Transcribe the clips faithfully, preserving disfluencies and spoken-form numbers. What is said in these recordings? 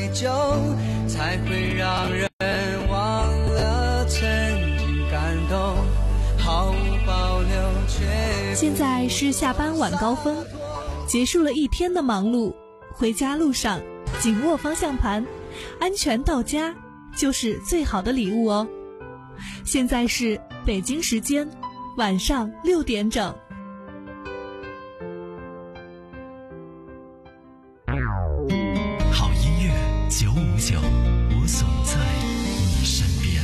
太久，才会让人忘了曾经感动，毫无保留却。 现在是下班晚高峰，结束了一天的忙碌，回家路上紧握方向盘，安全到家就是最好的礼物哦。现在是北京时间晚上六点整。 好音乐九五九，我总在你身边。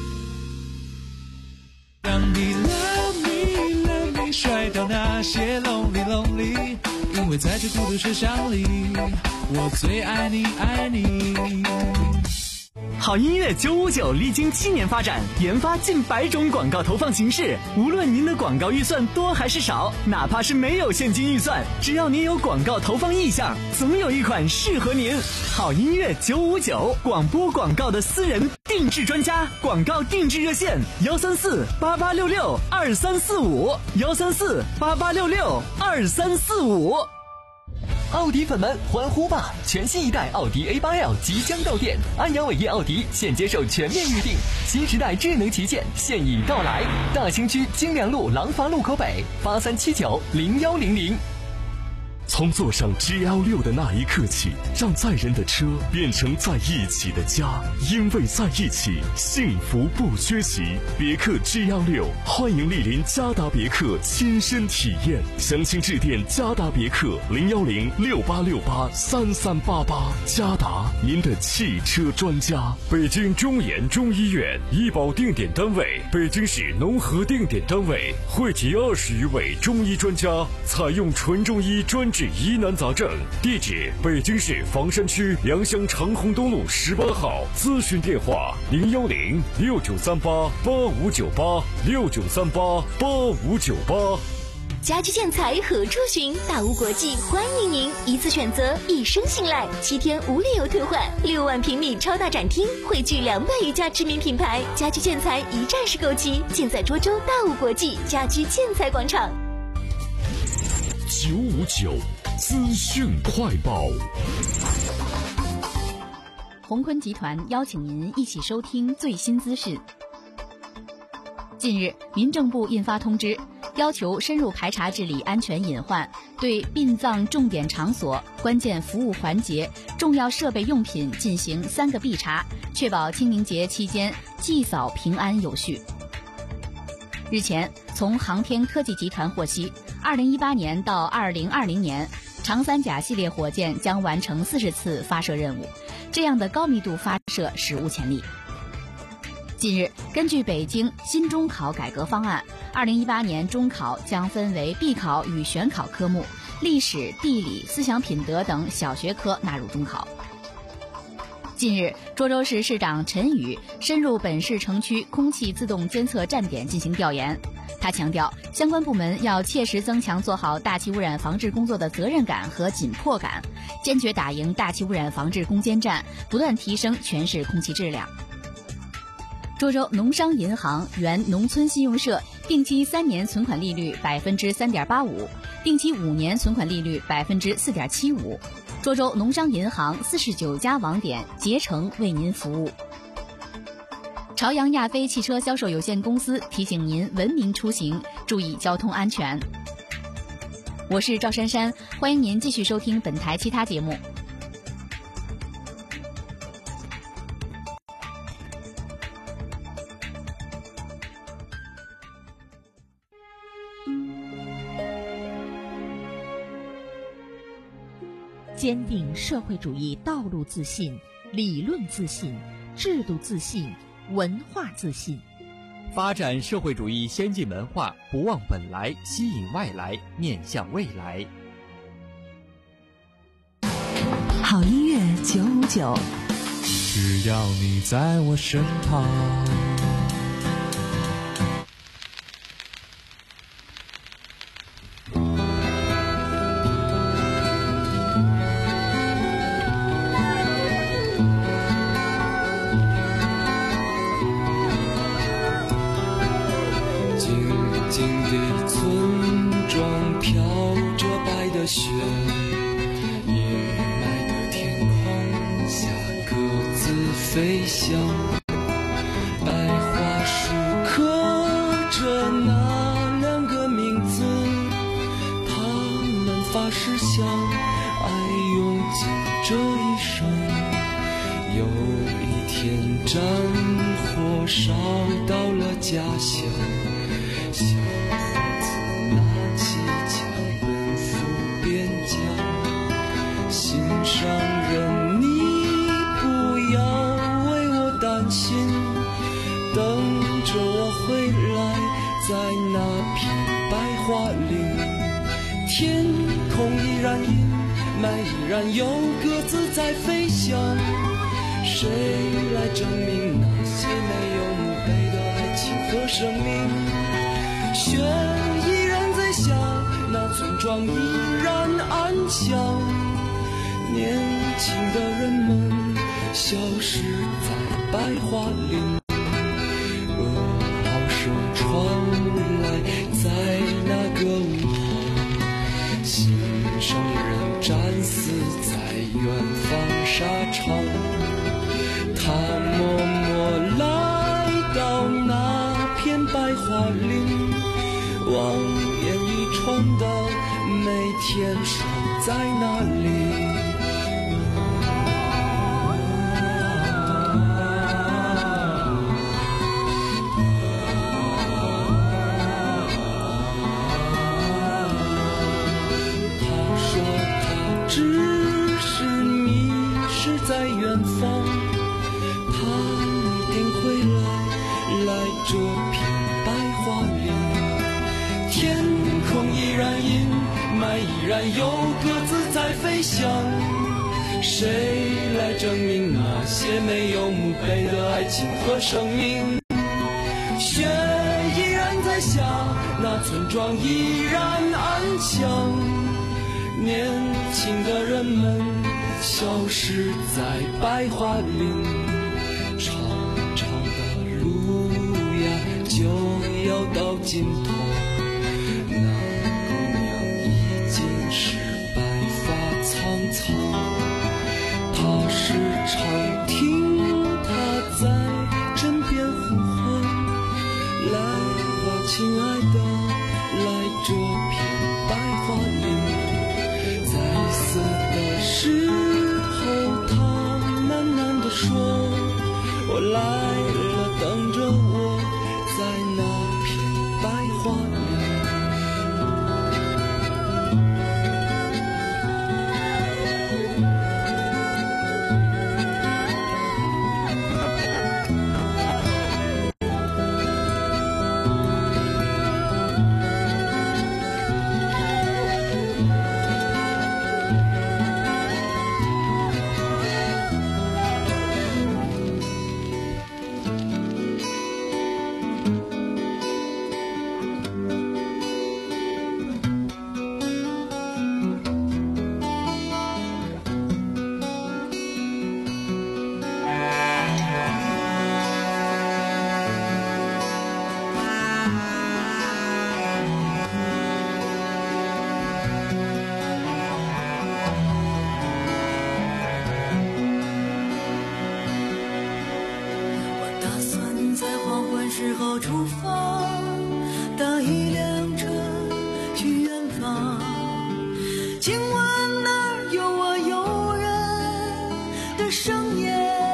让你 love me love me 甩掉那些 lonely lonely， 因为在这孤独车厢里，我最爱你爱你。 好音乐九五九历经七年发展，研发近百种广告投放形式。无论您的广告预算多还是少，哪怕是没有现金预算，只要您有广告投放意向，总有一款适合您。好音乐九五九，广播广告的私人定制专家，广告定制热线幺三四八八六六二三四五幺三四八八六六二三四五。 奥迪粉们欢呼吧！全新一代奥迪 A 八 L 即将到店，安阳伟业奥迪现接受全面预定，新时代智能旗舰现已到来。大兴区金良路廊坊路口北八三七九零幺零零。 从坐上 G L 六 的那一刻起，让载人的车变成在一起的家，因为在一起，幸福不缺席。别克 G L 六，欢迎莅临嘉达别克亲身体验，详情致电嘉达别克零幺零六八六八三三八八。嘉达，您的汽车专家。 北京中研中医院医保定点单位，北京市农合定点单位，汇集二十余位中医专家，采用纯中医专治疑难杂症。地址：北京市房山区良乡长虹东路十八号。咨询电话：零幺零六九三八八五九八六九三八八五九八。 家居建材何处寻？大屋国际欢迎您，一次选择，一生信赖，七天无理由退换，六万平米超大展厅，汇聚两百余家知名品牌，家居建材一站式购齐，尽在涿州大屋国际家居建材广场。 九五九资讯快报。 鸿坤集团邀请您一起收听最新资讯。近日，民政部印发通知，要求深入排查治理安全隐患，对殡葬重点场所、关键服务环节、重要设备用品进行三个必查，确保清明节期间祭扫平安有序。日前，从航天科技集团获悉，二零一八年到二零二零年，长三甲系列火箭将完成四十次发射任务，这样的高密度发射史无前例。近日，根据北京新中考改革方案，二零一八年中考将分为必考与选考科目，历史、地理、思想品德等小学科纳入中考。近日，涿州市市长陈宇深入本市城区空气自动监测站点进行调研。他强调，相关部门要切实增强做好大气污染防治工作的责任感和紧迫感，坚决打赢大气污染防治攻坚战，不断提升全市空气质量。涿州农商银行原农村信用社定期三年存款利率百分之三点八五，定期五年存款利率百分之四点七五。涿州农商银行四十九家网点竭诚为您服务。朝阳亚飞汽车销售有限公司提醒您文明出行，注意交通安全。我是赵珊珊，欢迎您继续收听本台其他节目。 坚定社会主义道路自信、理论自信、制度自信、文化自信， 发展社会主义先进文化，不忘本来，吸引外来，面向未来。 好音乐九五九， 只要你在我身旁。 雪，阴霾的天空下飞翔。白桦树刻着那两个名字，他们发誓相爱用尽这一生。有一天战火烧到了家乡，小伙子拿起枪奔赴边疆。心上人，你不要为我担心，等着我回来，在那片白桦林。天空依然阴霾，依然有鸽子在飞翔。谁来证明那些没有墓碑的爱情和生命？雪依然在下，那村庄依然安详。年轻的人们消失在白桦林，噩耗声传来，在那个午后，心上人战死在远方沙场。他默默来到那片白桦林，望眼已传到，每天守在那里。在远方，他一定会来，来这片白桦林。天空依然阴霾，依然有鸽子在飞翔。谁来证明那些没有墓碑的爱情和生命？雪依然在下，那村庄依然安详。年轻的人们消失在白桦林，长长的路呀就要到尽头。那姑娘已经是白发苍苍，她时常听她在枕边呼唤，来吧亲爱的，来这片白桦林。在死的时候他喃喃地说，我来了，等着我，在那片白桦林。 时候出发，搭一辆车去远方。请问哪儿有我诱人的盛宴？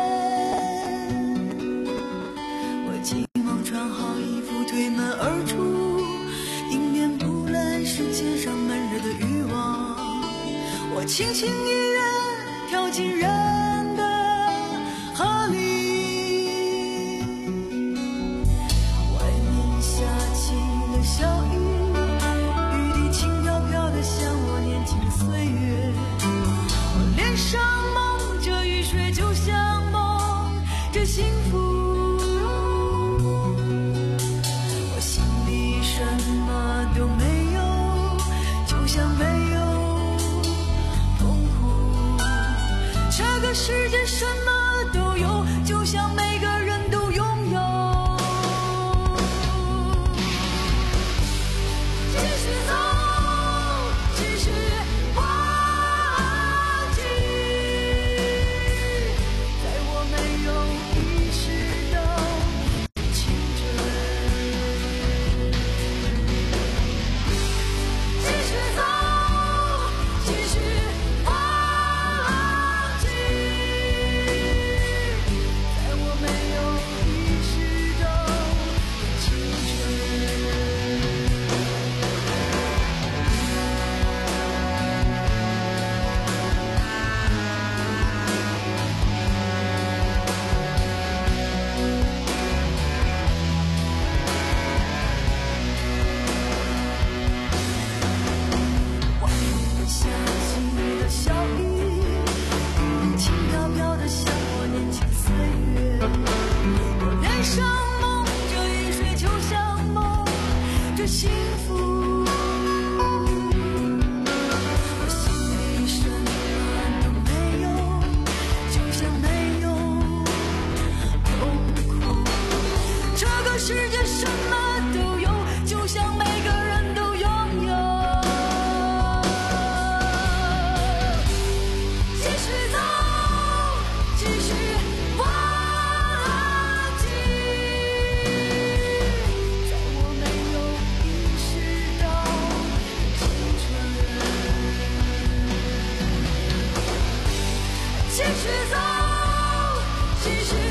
我急忙穿好衣服，推门而出，迎面扑来世界上闷热的欲望。我轻轻一跃，跳进人的河里。小雨，雨滴轻飘飘的，像我年轻的岁月。我脸上蒙着雨水，就像蒙着幸福。我心里什么都没有，就像没有痛苦。这个世界什么都有，就像每个人都拥有。在我没有上梦，这一睡就像梦，这幸福。世界什么都有，就像每个人都拥有。继续走，继续往前，在我没有意识到的青春。继续走，继续。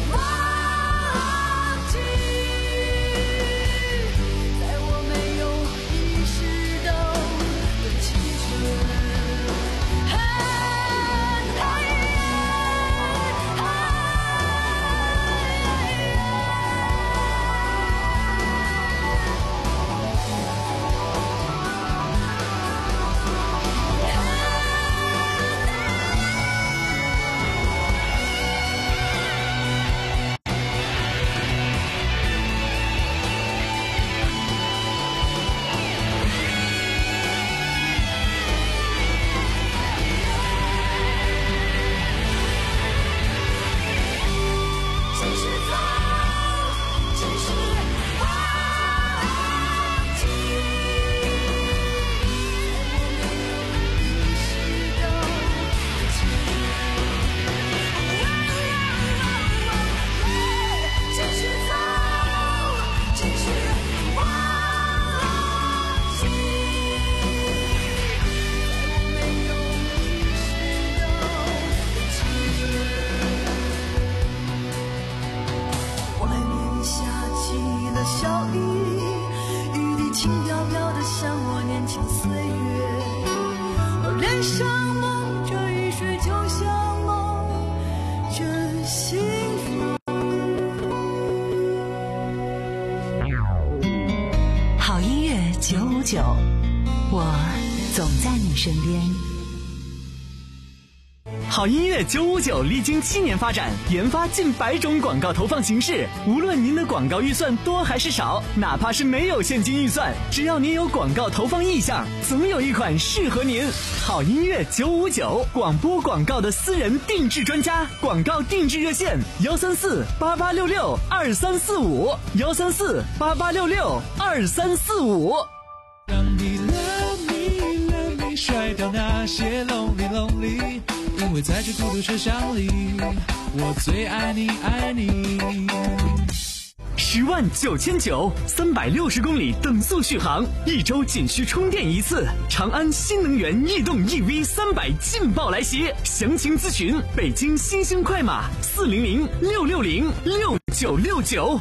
九，我总在你身边。 好音乐九五九历经七年发展，研发近百种广告投放形式。无论您的广告预算多还是少，哪怕是没有现金预算，只要您有广告投放意向，总有一款适合您。好音乐九五九，广播广告的私人定制专家，广告定制热线：幺三四八八六六二三四五，幺三四八八六六二三四五。 让你 love me love me 甩掉那些 lonely lonely， 因为在这孤独车厢里，我最爱你爱你。 十万九千九，三百六十公里等速续航，一周仅需充电一次。长安新能源逸动 E V 三百劲爆来袭，详情咨询北京新兴快马四零零六六零六九六九。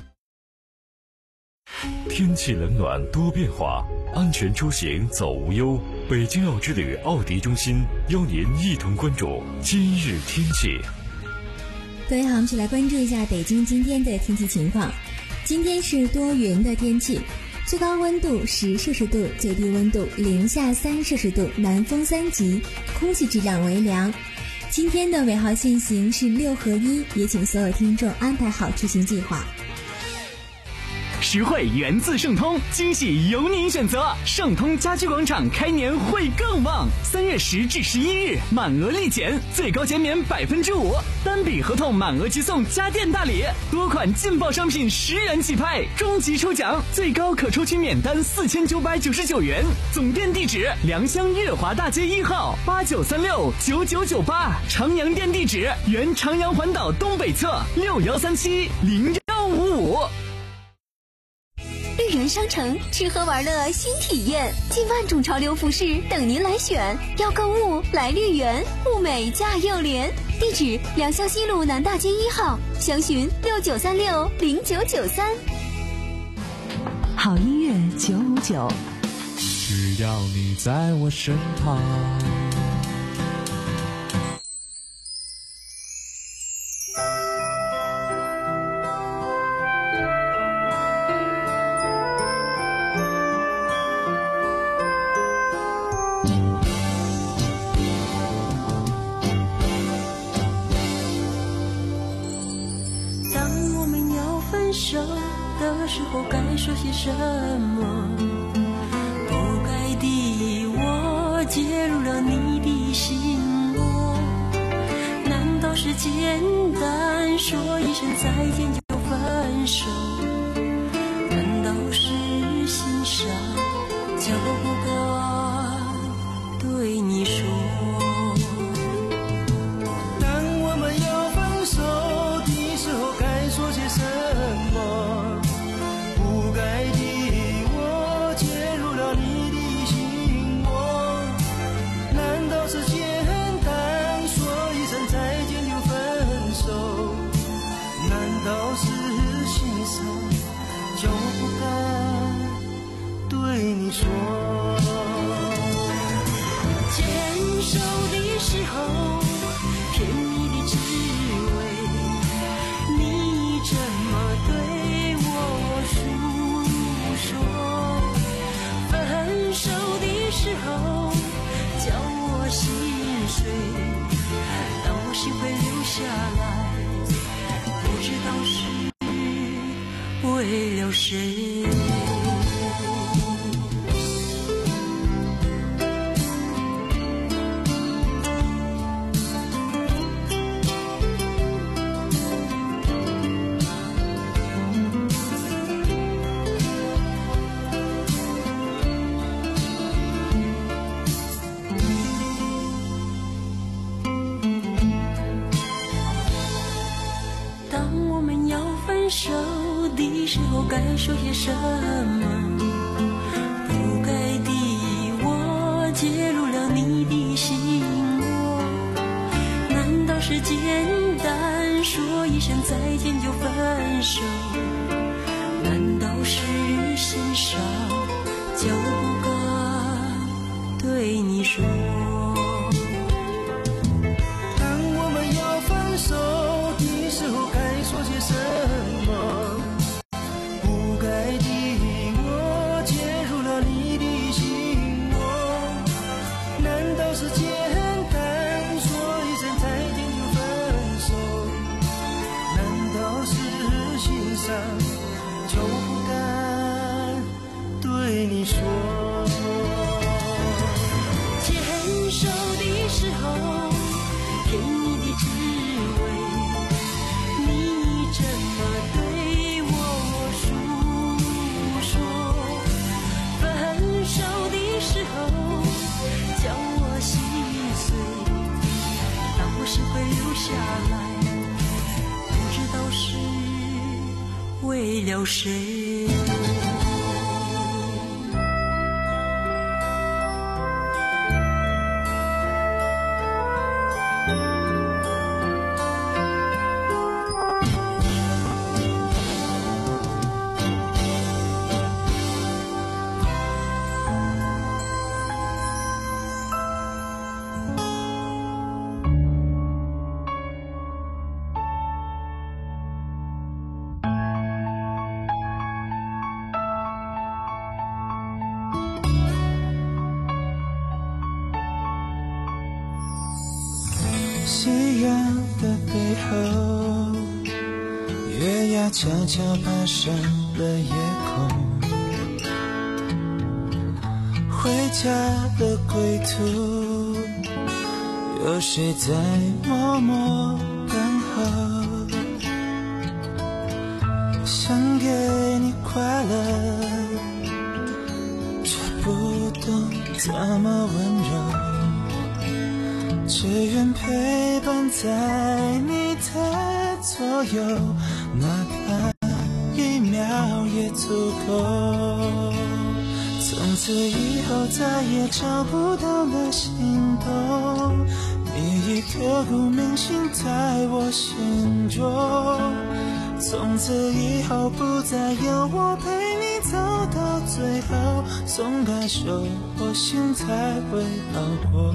天气冷暖多变化，安全出行走无忧。北京奥之旅奥迪中心邀您一同关注今日天气。 各位好，我们一起来关注一下北京今天的天气情况。今天是多云的天气，最高温度十摄氏度，最低温度零下三摄氏度，南风三级，空气质量为良。今天的尾号限行是六合一，也请所有听众安排好出行计划。 实惠源自盛通，惊喜由您选择。盛通家居广场开年会更旺，三月十至十一日满额立减，最高减免百分之五，单笔合同满额即送家电大礼，多款劲爆商品十元起拍，终极抽奖最高可抽取免单四千九百九十九元。总店地址：良乡悦华大街一号八九三六九九九八，长阳店地址：原长阳环岛东北侧六幺三七零幺五五。 绿园商城吃喝玩乐新体验，近万种潮流服饰等您来选。要购物来绿园，物美价又廉。地址：良乡西路南大街一号，详询六九三六零九九三。 好音乐九五九， 只要你在我身旁。 手的时候该说些什么？不该的我介入了你的心窝，难道是简单说一声再见就分手？难道是心伤就不该对你说？ 就不该对你说， 牵手的时候甜蜜的滋味，你怎么对我诉说？分手的时候叫我心碎，但我心会留下来，不知道是为了谁？当我们要分手的时候该说些什么？不该的我介入了你的心窝，难道是简单说一声再见就分手？难道是心伤就不该对你说？ 当我们要分手的时候该说些什么？不该的我介入了你的心窝，难道是简单说一声再见就分手？难道是心伤就不该对你说？ 牵手的时候甜蜜的滋味，你怎么对我诉说？分手的时候叫我心碎，但我心会留下来，不知道是为了谁。 夕阳的背后，月牙悄悄爬上了夜空，回家的归途，有谁在默默等候？想给你快乐，却不懂怎么温柔，只愿陪伴在你的左右，哪怕一秒也足够。从此以后再也找不到了心动，你已刻骨铭心在我心中。从此以后不再有我陪你走到最后，松开手，我心才会好过。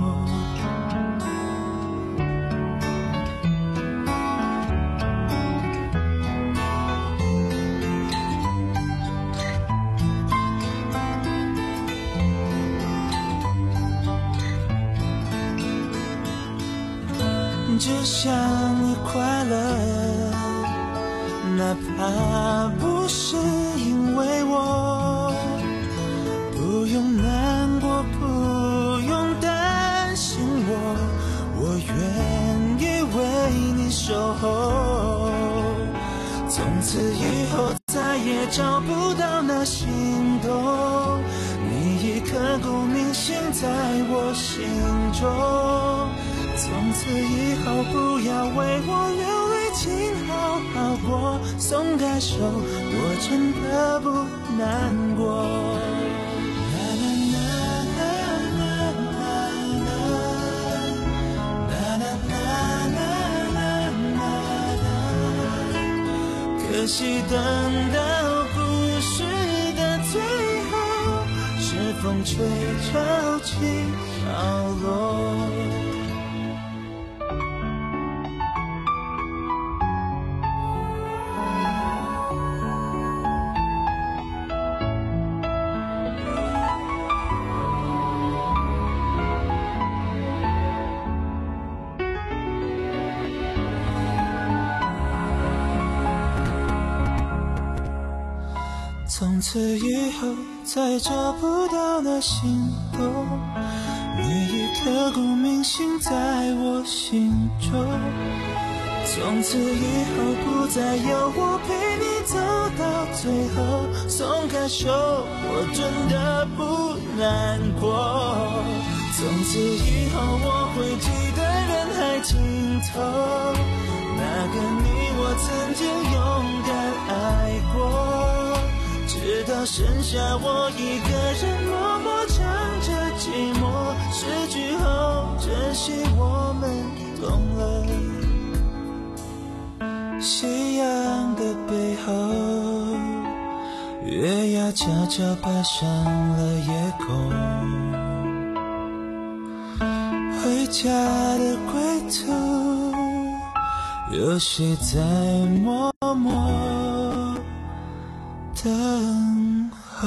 只想你快乐， 哪怕不是因为我，不用难过，不用担心我，我愿意为你守候。从此以后再也找不到那心动，你已刻骨铭心在我心中。从此以后不要为我流泪，请好好过，松开手，我真的不难过。可惜等到故事的最后，是风吹潮起潮落。从此以后再找不到那心动，你已刻骨铭心在我心中。从此以后不再有我陪你走到最后，松开手我真的不难过。从此以后我会记得人海尽头，那个你我曾经勇敢爱过，直到剩下我一个人默默尝着寂寞，失去后珍惜我们懂了。夕阳的背后，月牙悄悄爬上了夜空，回家的归途，有谁在默默等候？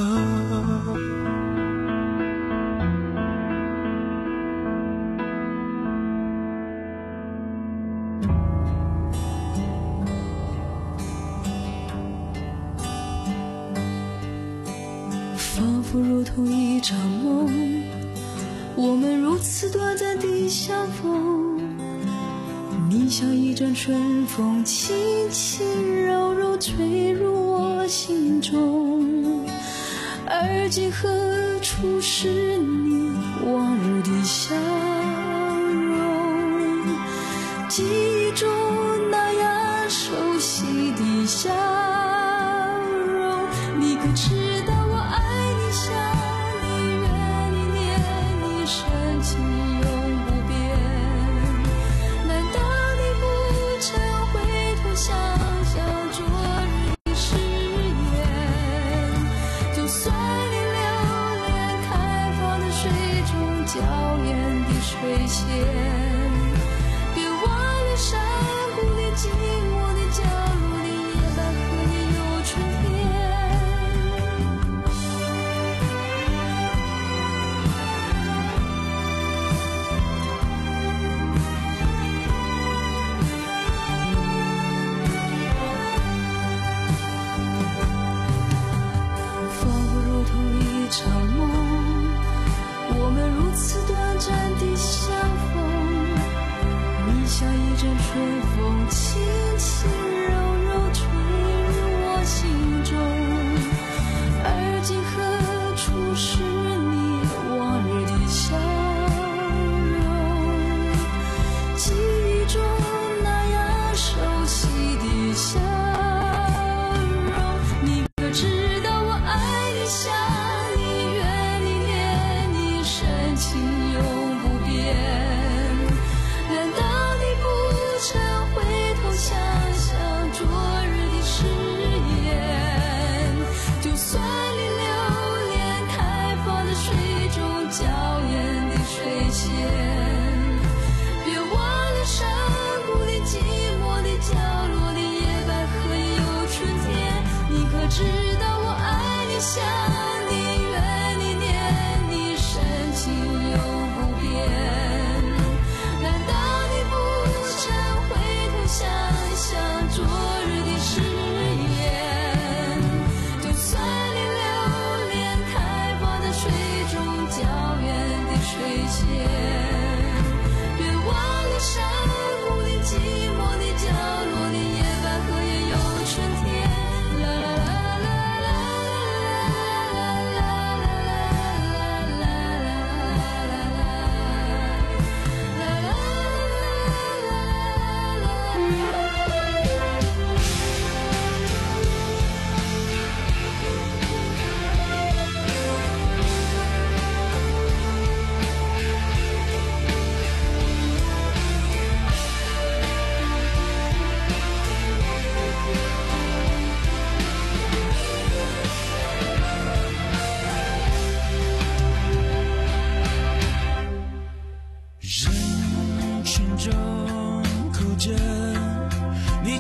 仿佛如同一场梦，我们如此短暂地相逢。你像一阵春风，轻轻柔柔吹入我心中。而今何处是你往日的笑容？记忆中那样熟悉的笑容，你可知道我爱你，想你，怨你，念你，深情永不变。难道你不曾回头想想昨日的誓言？就算你留恋开放的水中娇艳的水仙，别忘了山谷里寂寞的角落里，野百合也有春天。仿佛如同一场梦，我们如此短暂地相逢。你像一阵春风，轻轻柔柔吹入我心中。而今何处是你往日的笑容？记忆中那样熟悉的笑容，你可知道我爱你，想你，怨你，念你，深情永不变。难道你不曾回头想想昨日的誓言？就算你留恋开放的水中娇艳的水仙，别忘了山谷里寂寞的角落里，野百合也有春天。你可知道我爱你，想你，怨你，念你，深情永不变。难道你不曾回头想想昨日的誓言？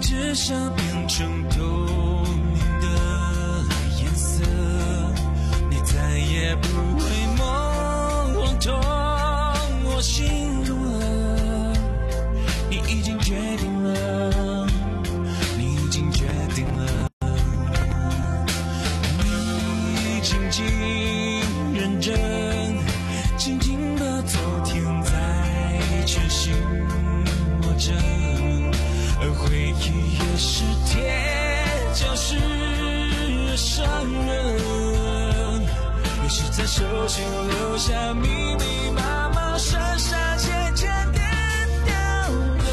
只想变成透明的颜色，你再也不会梦晃痛我心中了。你已经决定了，你已经决定了，你静静认真，静静的昨天在全心握着，而回忆也是铁，就是伤人，于是在手心留下密密麻麻深深浅浅点点的。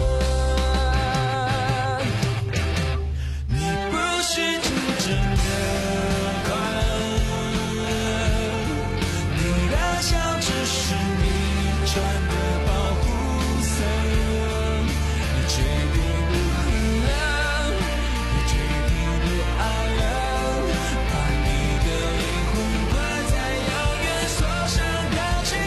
你不是真正的快乐，你的笑只是你穿的保护色，你决定不恨了，你决定不爱了，把你的灵魂关在遥远锁上的躯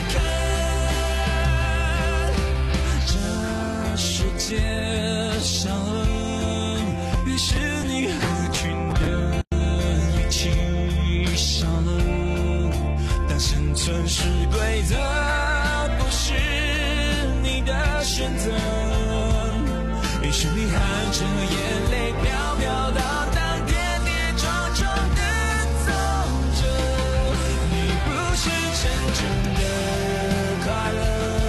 壳。这世界伤痕，于是你合群的一起少了，但生存是规则，不是你的选择，于是你含着眼泪飘飘荡荡，跌跌撞撞的走着。你不是真正的快乐，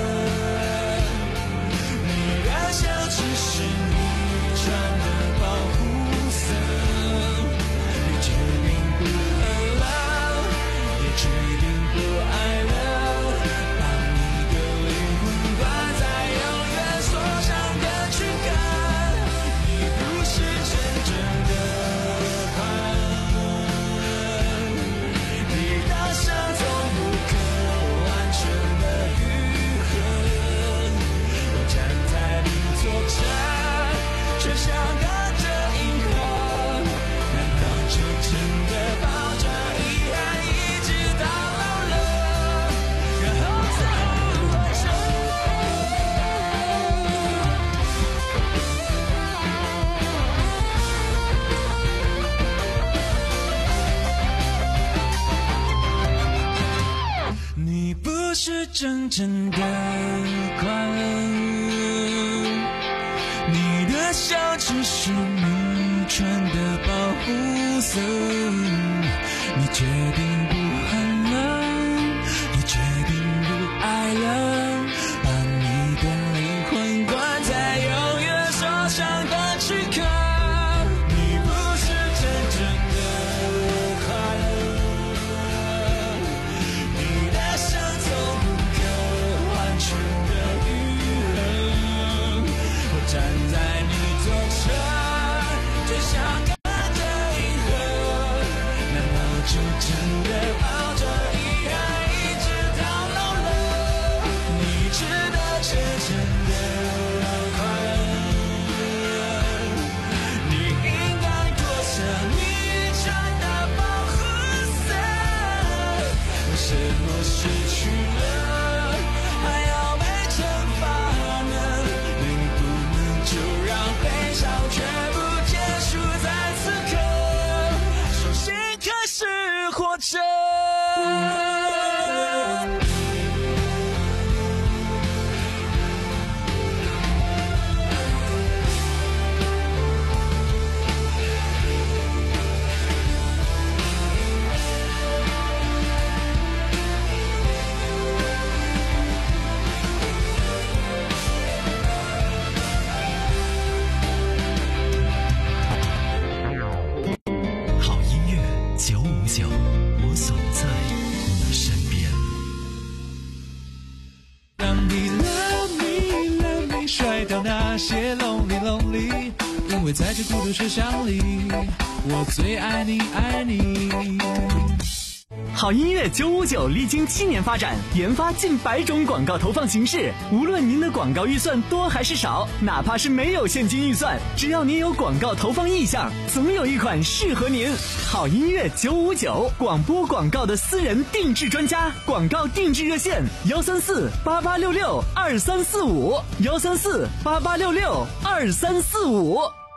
你的笑只是你穿的保护色，你决定不恨了，也决定不爱了，把你的灵魂关在永远锁上的躯壳。你不是真正的快乐，你的伤从不可完全的愈合，我站在你左侧，却像隔着银河，难道就真的抱着遗憾一直到老了，然后再活着？你不是真正的快乐，你的笑只是你穿的保护色，你决定不恨了，也决定不爱了，把你的灵魂关在永远锁上的躯壳。你不是真正的快乐，你的伤从不可完全的愈合，我站在你左侧，就像隔着银河，难道就真的抱着遗憾一直到老了？你值得真正的快乐，你应该脱下你穿的保护色，为什么失去了还要被惩罚呢？能不能就让悲伤全部结束在此刻，手心开始活着？ 好音乐九五九，我总在你身边。 当你 love me love me 甩掉那些 lonely lonely， 因为在这孤独车厢里，我最爱你爱你。 好音乐九五九历经七年发展，研发近百种广告投放形式。无论您的广告预算多还是少，哪怕是没有现金预算，只要您有广告投放意向，总有一款适合您。好音乐九五九，广播广告的私人定制专家，广告定制热线：幺三四八八六六二三四五，幺三四八八六六二三四五。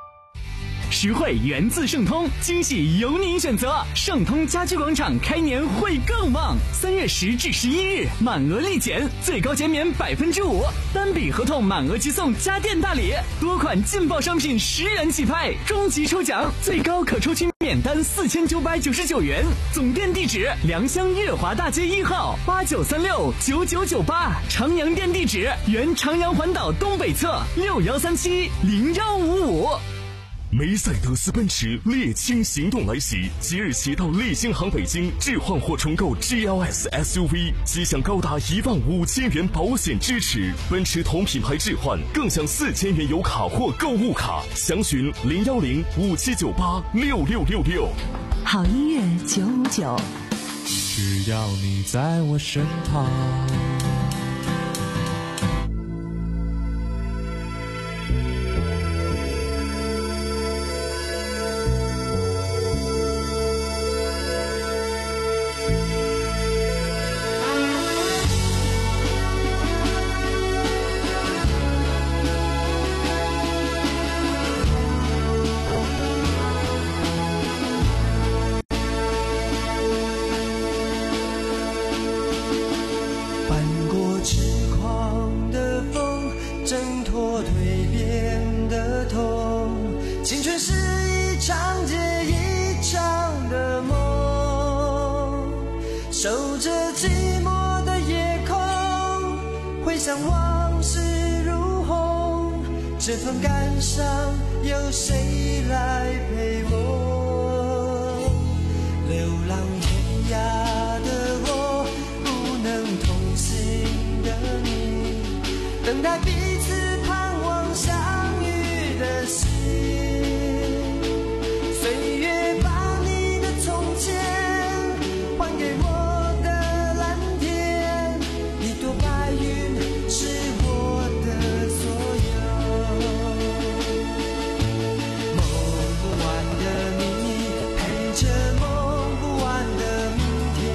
实惠源自盛通，惊喜由您选择。盛通家居广场开年会更旺，三月十至十一日满额立减，最高减免百分之五，单笔合同满额即送家电大礼，多款劲爆商品十元起拍，终极抽奖最高可抽取免单四千九百九十九元。总店地址：良乡悦华大街一号八九三六九九九八，长阳店地址：原长阳环岛东北侧六幺三七零幺五五。 梅赛德斯奔驰猎青行动来袭，即日起到利星行北京置换或重购 G L S S U V， 即享高达一万五千元保险支持。奔驰同品牌置换更享四千元油卡或购物卡。详询零幺零五七九八六六六六。 好音乐九五九， 只要你在我身旁。 守着寂寞的夜空，回想往事如虹，这份感伤有谁来陪我？流浪天涯的我，不能同行的你，等待彼此盼望相遇的心。岁月把你的从前还给我，梦不完的明天。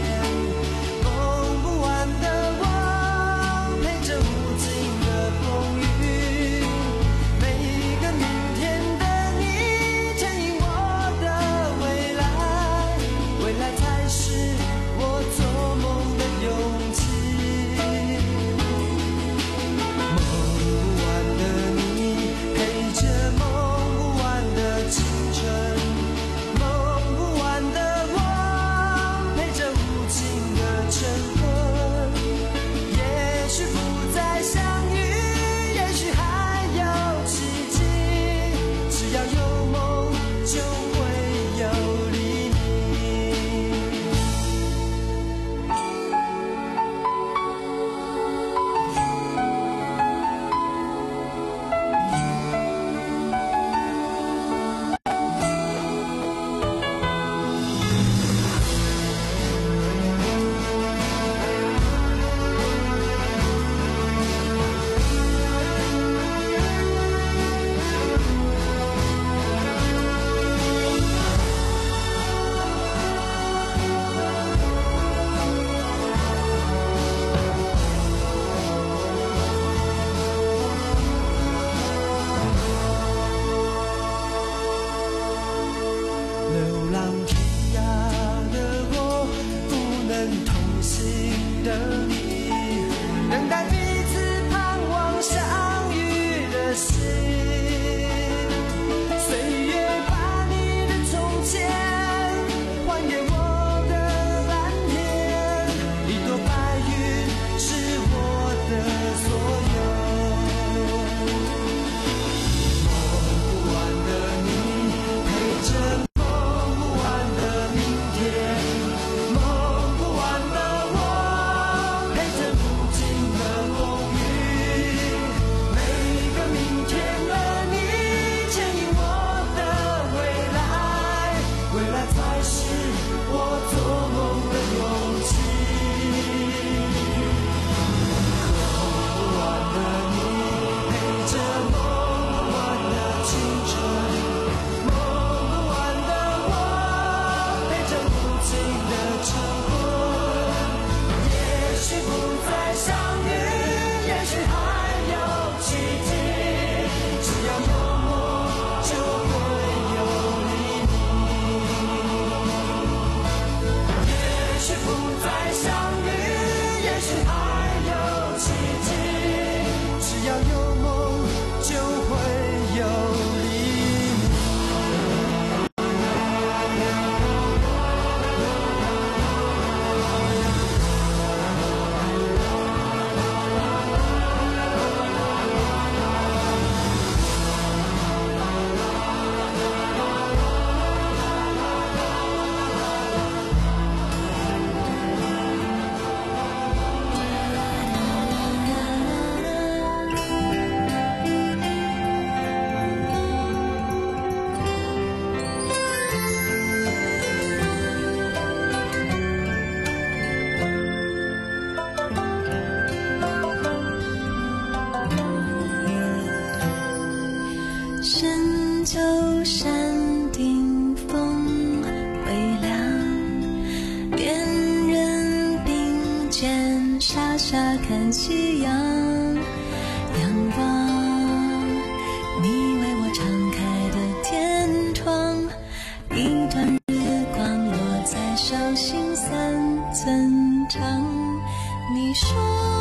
山丘山顶风微凉，恋人并肩傻傻看夕阳。仰望你为我敞开的天窗，一段日光落在手心三寸长。你说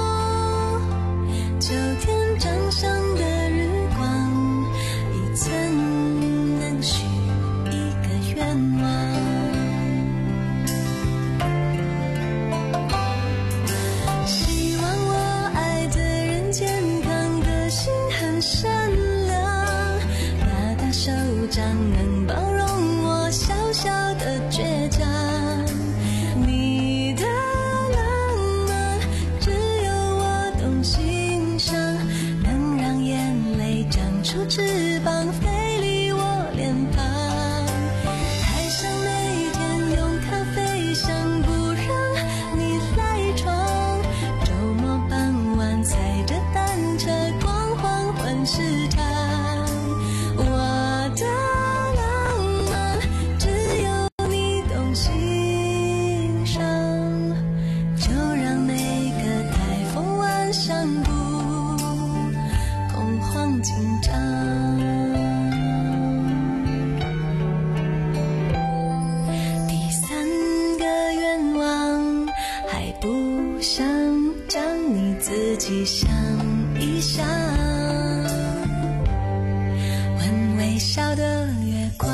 秋天掌上的日光，一寸能许一个愿望。希望我爱的人健康，个性很善良，大大手掌能包容我小小的倔强。你的浪漫只有我懂欣赏，能让眼泪长出翅膀飞离我脸庞。太想每天用咖啡香不让你赖床，周末傍晚踩着单车逛黄昏市场。我的浪漫只有你懂欣赏，就让每个台风晚上不恐慌紧张。第三个愿望，还不想将你自己想一想，问微笑的月光。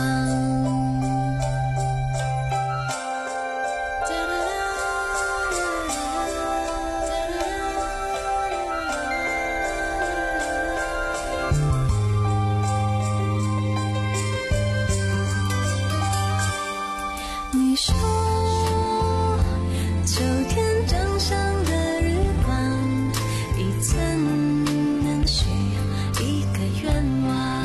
你说秋天掌上的日光，一寸能许一个愿望。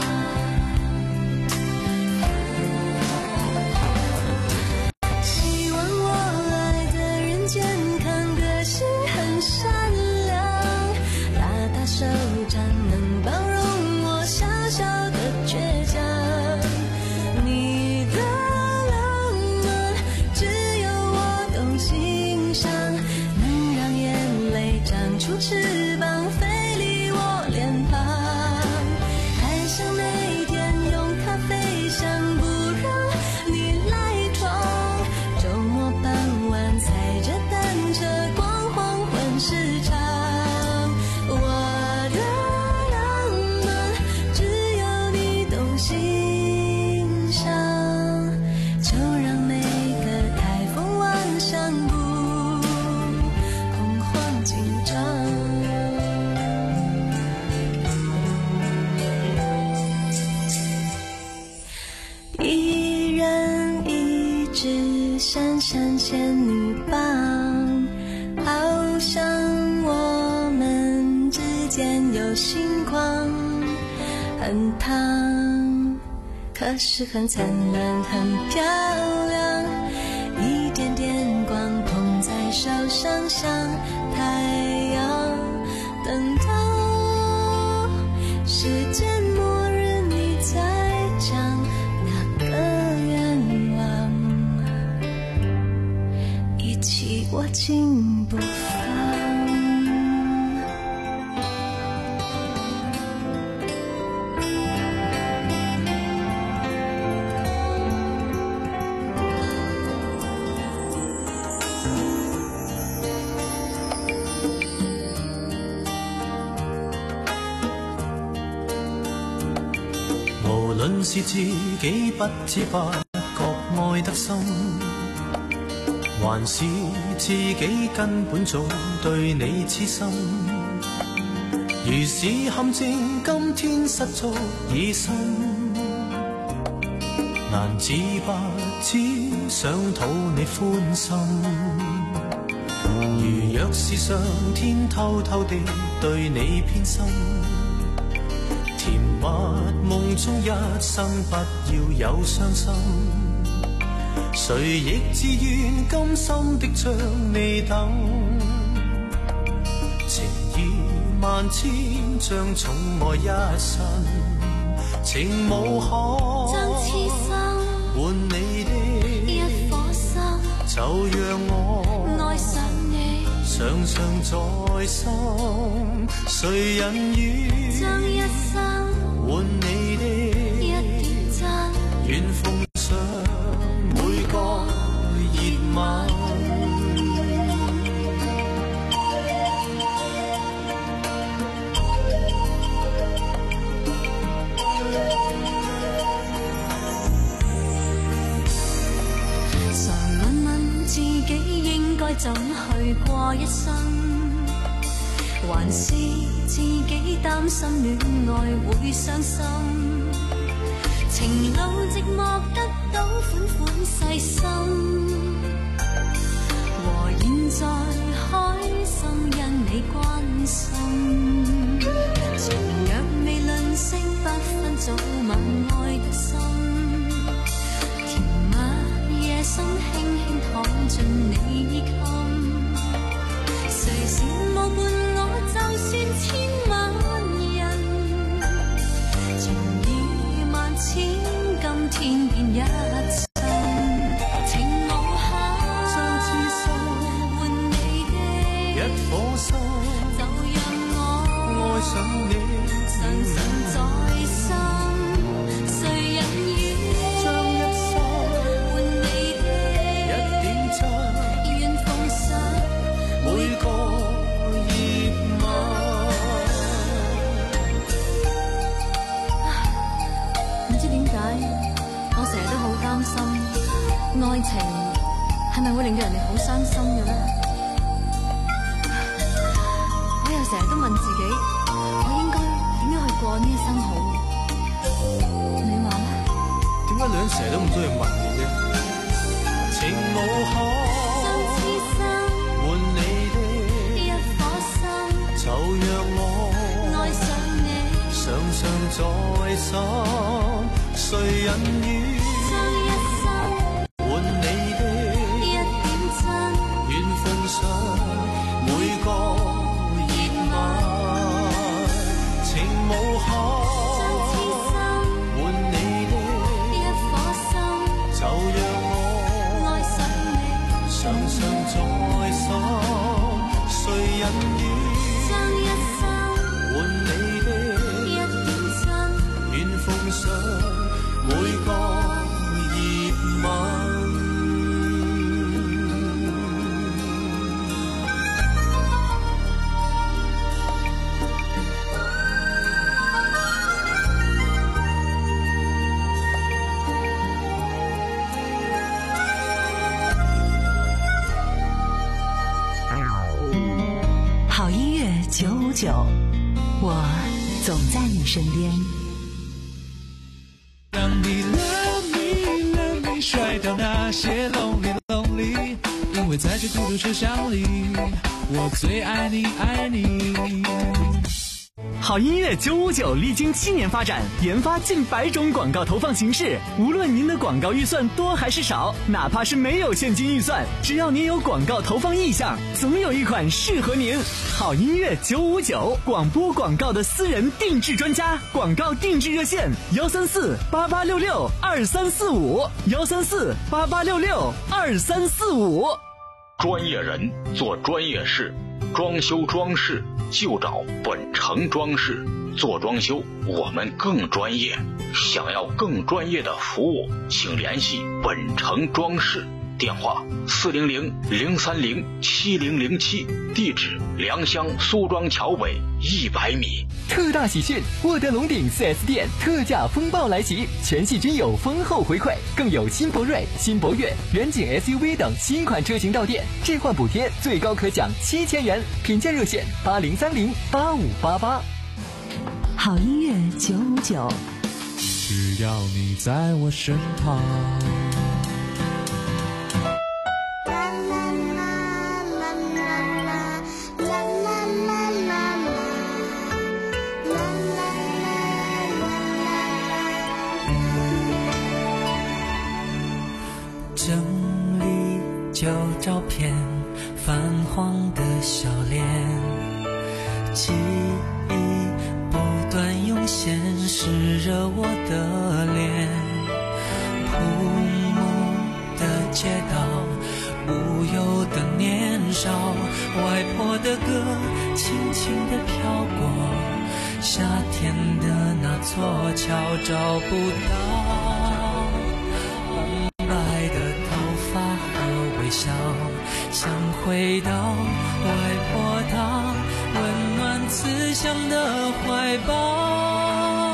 希望我爱的人健康，个性很善良，大大手掌能包容我小小的倔强。你的浪漫只有我懂欣赏，能让眼泪长出翅膀飞离我脸庞。太想每天用咖啡香不让你赖床，周末傍晚踩着单车逛黄昏市场。我的浪漫只有你懂欣赏，就让每个台风晚上不恐慌紧张。一人一支闪闪仙女棒，好像我们之间有星光，很烫，可是很灿烂，很漂亮，一点点光捧在手上像太阳。等到世界末日你再讲那个愿望，一起握紧不放。 無論是自己不知不覺愛得深，還是自己根本早對你痴心。如是陷阱，今天失足已深，難自拔，只想討你歡心。如若是上天偷偷地對你偏心，甜蜜夢中一生不要有傷心，誰亦自願甘心的將你等，情意萬千將寵愛一生， 情無可將痴心換你的一顆心， 就讓我愛上你， 常常在心。誰人願將一生換你的一點真， 願奉上每個熱吻。 怎去過一生，還是自己擔心戀愛會傷心，情路寂寞得到款款細心，和現在開心因你關心，情若未吝嗇不分早晚愛得深，甜蜜夜深輕輕躺進你襟，誰羨慕伴我就算千萬人，情意萬千今天變一生，情無限將痴心換你的一顆心， 就讓我愛上你深深在心，誰人願將一生換你的一點真， 願奉上每個熱吻。 唔知點解，我成日都好擔心，愛情係咪會令到人哋好傷心嘅咧？我又成日都問自己，我應該點樣去過呢一生好？你話咧？ 點解女人成日都唔中意問你啫？情無可將痴心換你的一顆心， 就讓我愛上你， 常常在心。誰人願將一生換你的一點真， 願奉上每個熱吻，情無可將痴心換你的一顆心， 就讓我愛上你， 常常在心。誰人願將一生換你的一點真， 願奉上每個熱吻。 好音乐九五九，我总在你身边。 让你 love me love me 甩掉那些 lonely lonely， 因为在这孤独车厢里，我最爱你爱你。 好音乐九五九历经七年发展，研发近百种广告投放形式。无论您的广告预算多还是少，哪怕是没有现金预算，只要您有广告投放意向，总有一款适合您。好音乐九五九，广播广告的私人定制专家，广告定制热线：幺三四八八六六二三四五，幺三四八八六六二三四五。 专业人做专业事，装修装饰就找本城装饰。做装修我们更专业，想要更专业的服务，请联系本城装饰，电话四零零零三零七零零七，地址良乡苏庄桥北一百米。 特大喜讯！沃德龙鼎 四 S 店特价风暴来袭，全系均有丰厚回馈，更有新博瑞、新博越、远景 S U V 等新款车型到店，置换补贴最高可享七千元。品鉴热线八零三零八五八八。 好音乐九五九， 只要你在我身旁。 整理旧照片，泛黄的笑脸，记忆不断涌现，湿热我街道，无忧的年少，外婆的歌轻轻地飘过，夏天的那座桥找不到，斑白的头发和微笑，想回到外婆她温暖慈祥的怀抱。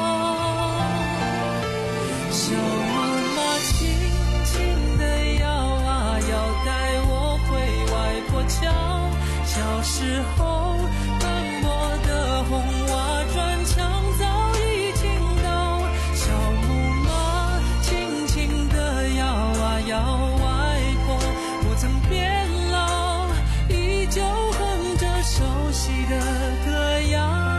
小马轻轻地摇啊摇，带我回外婆桥。小时候斑驳的红瓦砖墙早已倾倒，小木马轻轻地摇啊摇，外婆不曾变老，依旧哼着熟悉的歌谣。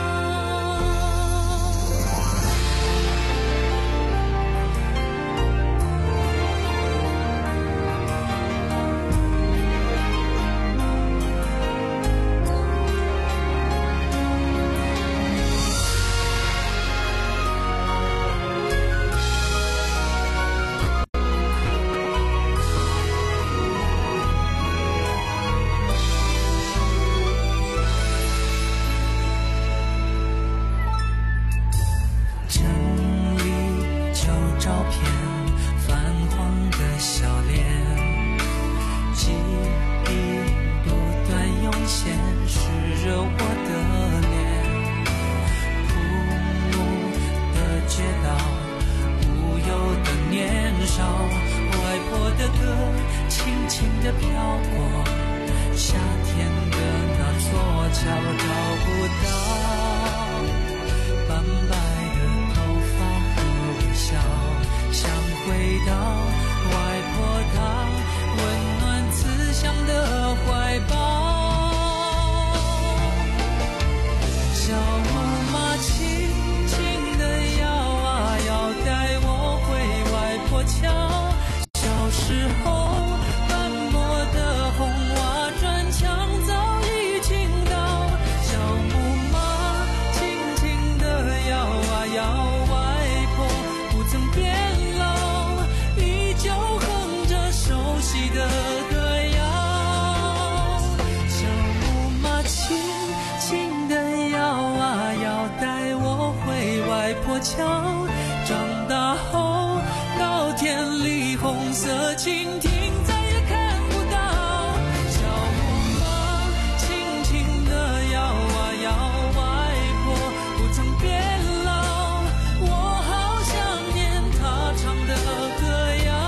长大后到田里红色蜻蜓再也看不到，小木马轻轻地摇啊摇，外婆不曾变老，我好想念她唱的歌谣。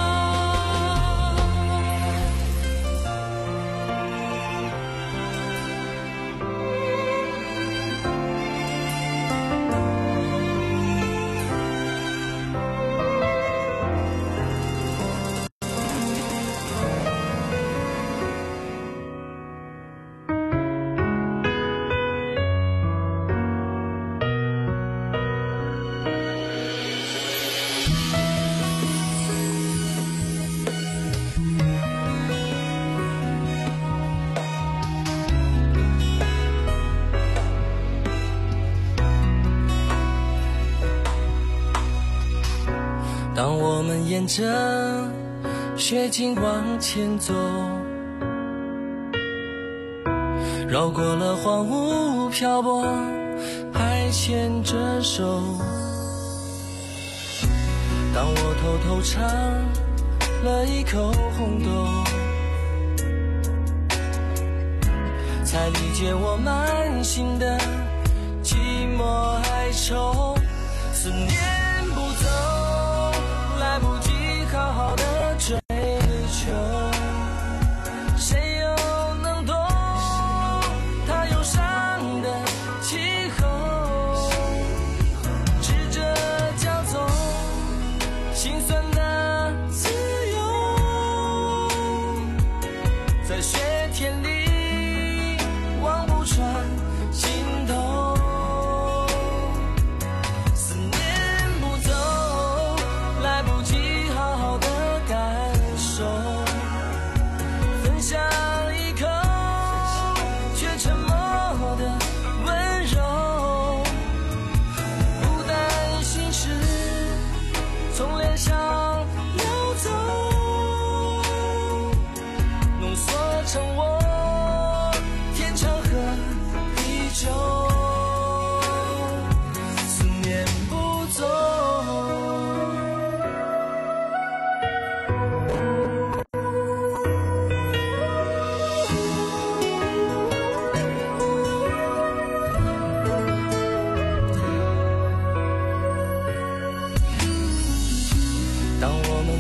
当我们沿着雪景往前走，绕过了荒芜漂泊，还牵着手。当我偷偷尝了一口红豆，才理解我满心的寂寞哀愁。思念不走，来不及好好的追求，谁又能懂他忧伤的气候？指着交错，心酸的自由，在雪天里望不穿心头。思念不走，来不及好好的感受，分享一口却沉默的温柔，不担心事从脸上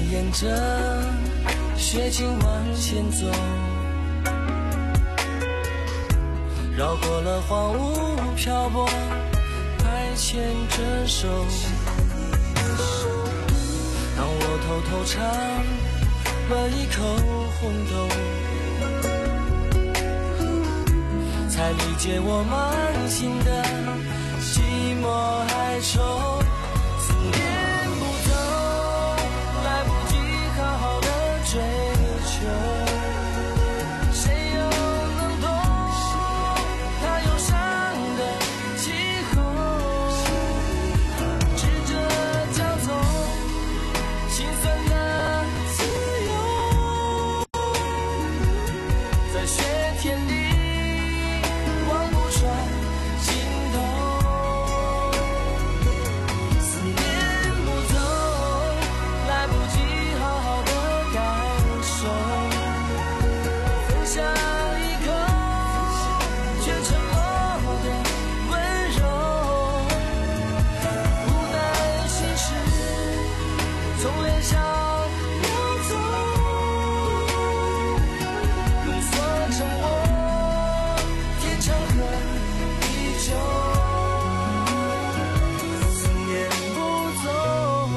沿着雪景往前走，绕过了荒芜漂泊，还牵着手。当我偷偷尝了一口红豆，才理解我满心的寂寞还愁。思念不走，来不及好好的追求，谁又能懂他忧伤的气候？执着交走，心酸的自由，在雪天里望不穿尽头。思念不走，来不及好好的感受，分享一口却沉默的温柔。无奈心事从脸上流走，浓缩成我天长和地久。思念不走。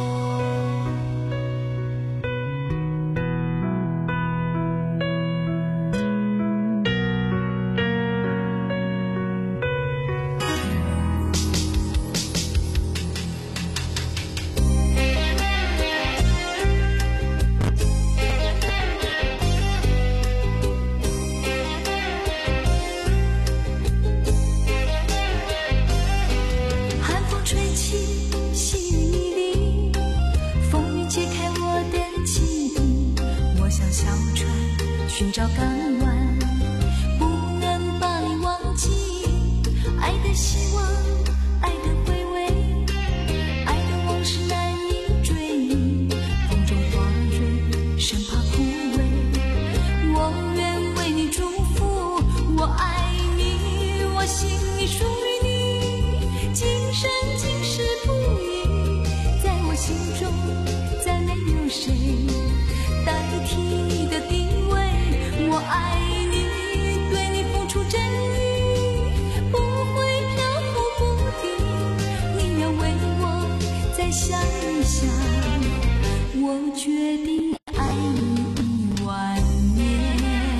寒风吹起，细雨迷离，风雨揭开我的记忆。我像小船寻找港湾，不能把你忘记。爱的希望，爱的回味，爱的往事难以追忆。风中花蕊，生怕枯萎。我愿为你祝福，我爱你，我心里属于你。今生今世不移，在我心中再没有谁代替你的地位。我爱你，对你付出真意，不会飘忽不定。你要为我再想一想，我决定爱你一万年。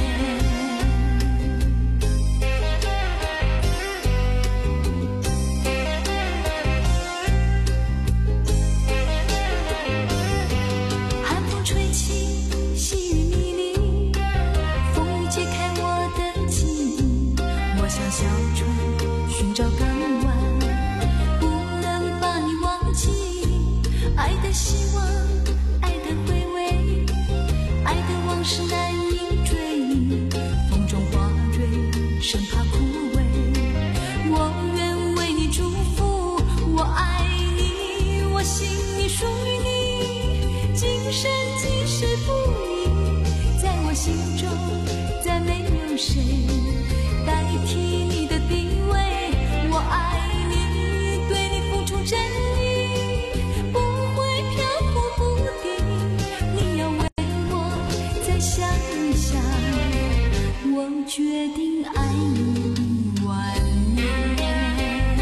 寒风吹起，细雨迷离，风雨揭开我的记忆。我像小船寻找港湾，不能把你忘记。爱的希望，爱的回味，爱的往事难以追忆。风中花蕊，生怕枯萎。我愿为你祝福，我爱你，我心里属于你。今生今世不移，在我心中再没有谁代替你的地位。我爱你，对你付出真意，不会飘忽不定。你要为我再想一想，我决定爱你一万年。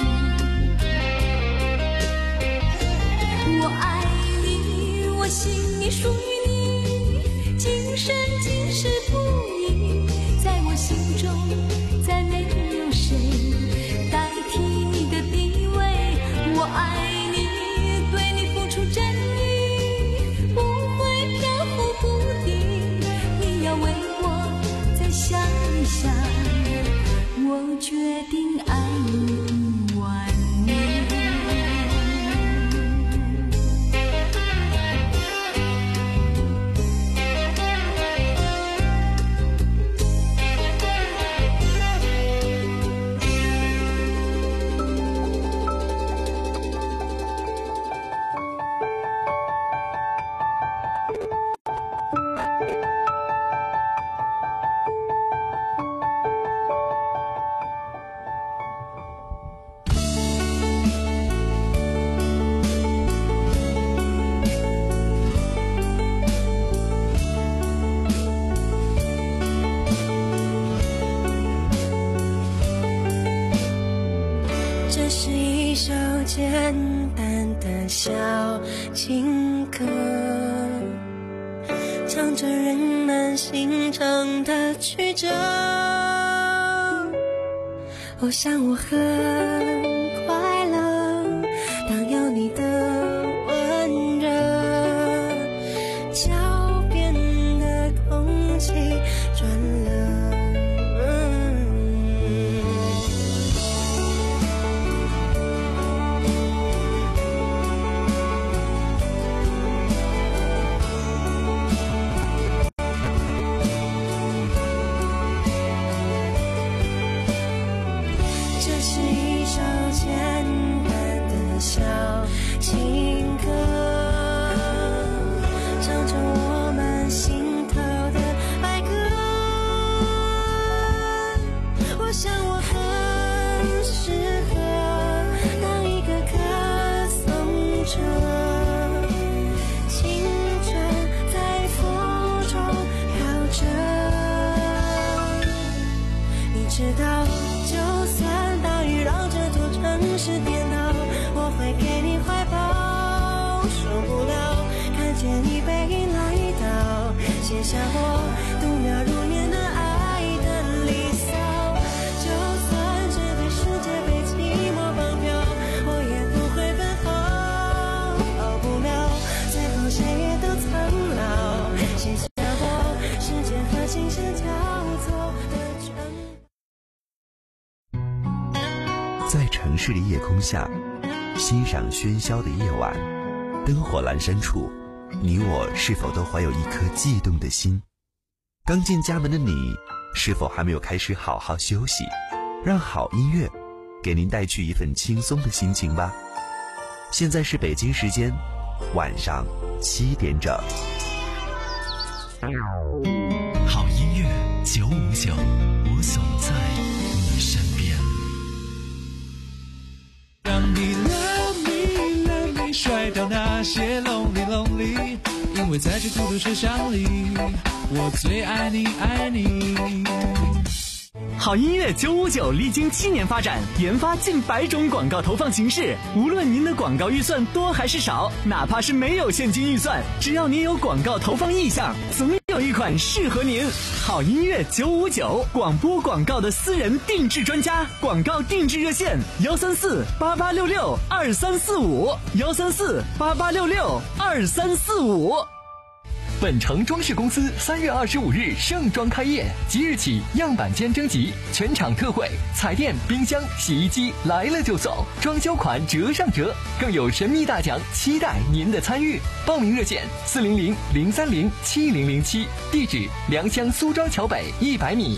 我爱你，我心里属于你。今生今世不移，在我心中再没有谁代替你的地位。我爱你，对你付出真意，不会飘忽不定。你要为我再想一想，我决定爱你一万年。 情歌，唱着人们心肠的曲折。我想我很快乐，当有你的温热，脚边的空气转了。知道，就算大雨让这座城市颠倒，我会给你怀抱。受不了，看见你背影来到，写下我度秒如年的爱的离骚。就算这个世界被寂寞绑票，我也不会奔跑。逃不了，最后谁也都苍老，写下我时间和琴声交错的全。 在城市里夜空下，欣赏喧嚣的夜晚，灯火阑珊处，你我是否都怀有一颗悸动的心？刚进家门的你，是否还没有开始好好休息？让好音乐给您带去一份轻松的心情吧。现在是北京时间晚上七点整。 好音乐九五九，我总在你身边。 让你 love me love me 甩掉那些 lonely lonely， 因为在这孤独车厢里，我最爱你爱你。 好音乐九五九历经七年发展，研发近百种广告投放形式。无论您的广告预算多还是少，哪怕是没有现金预算，只要您有广告投放意向，总有一款适合您。好音乐九五九，广播广告的私人定制专家，广告定制热线幺三四八八六六二三四五幺三四八八六六二三四五。 本城装饰公司三月二十五日盛装开业，即日起样板间征集，全场特惠，彩电、冰箱、洗衣机来了就走，装修款折上折，更有神秘大奖，期待您的参与。报名热线四零零零三零七零零七，地址良乡苏庄桥北一百米。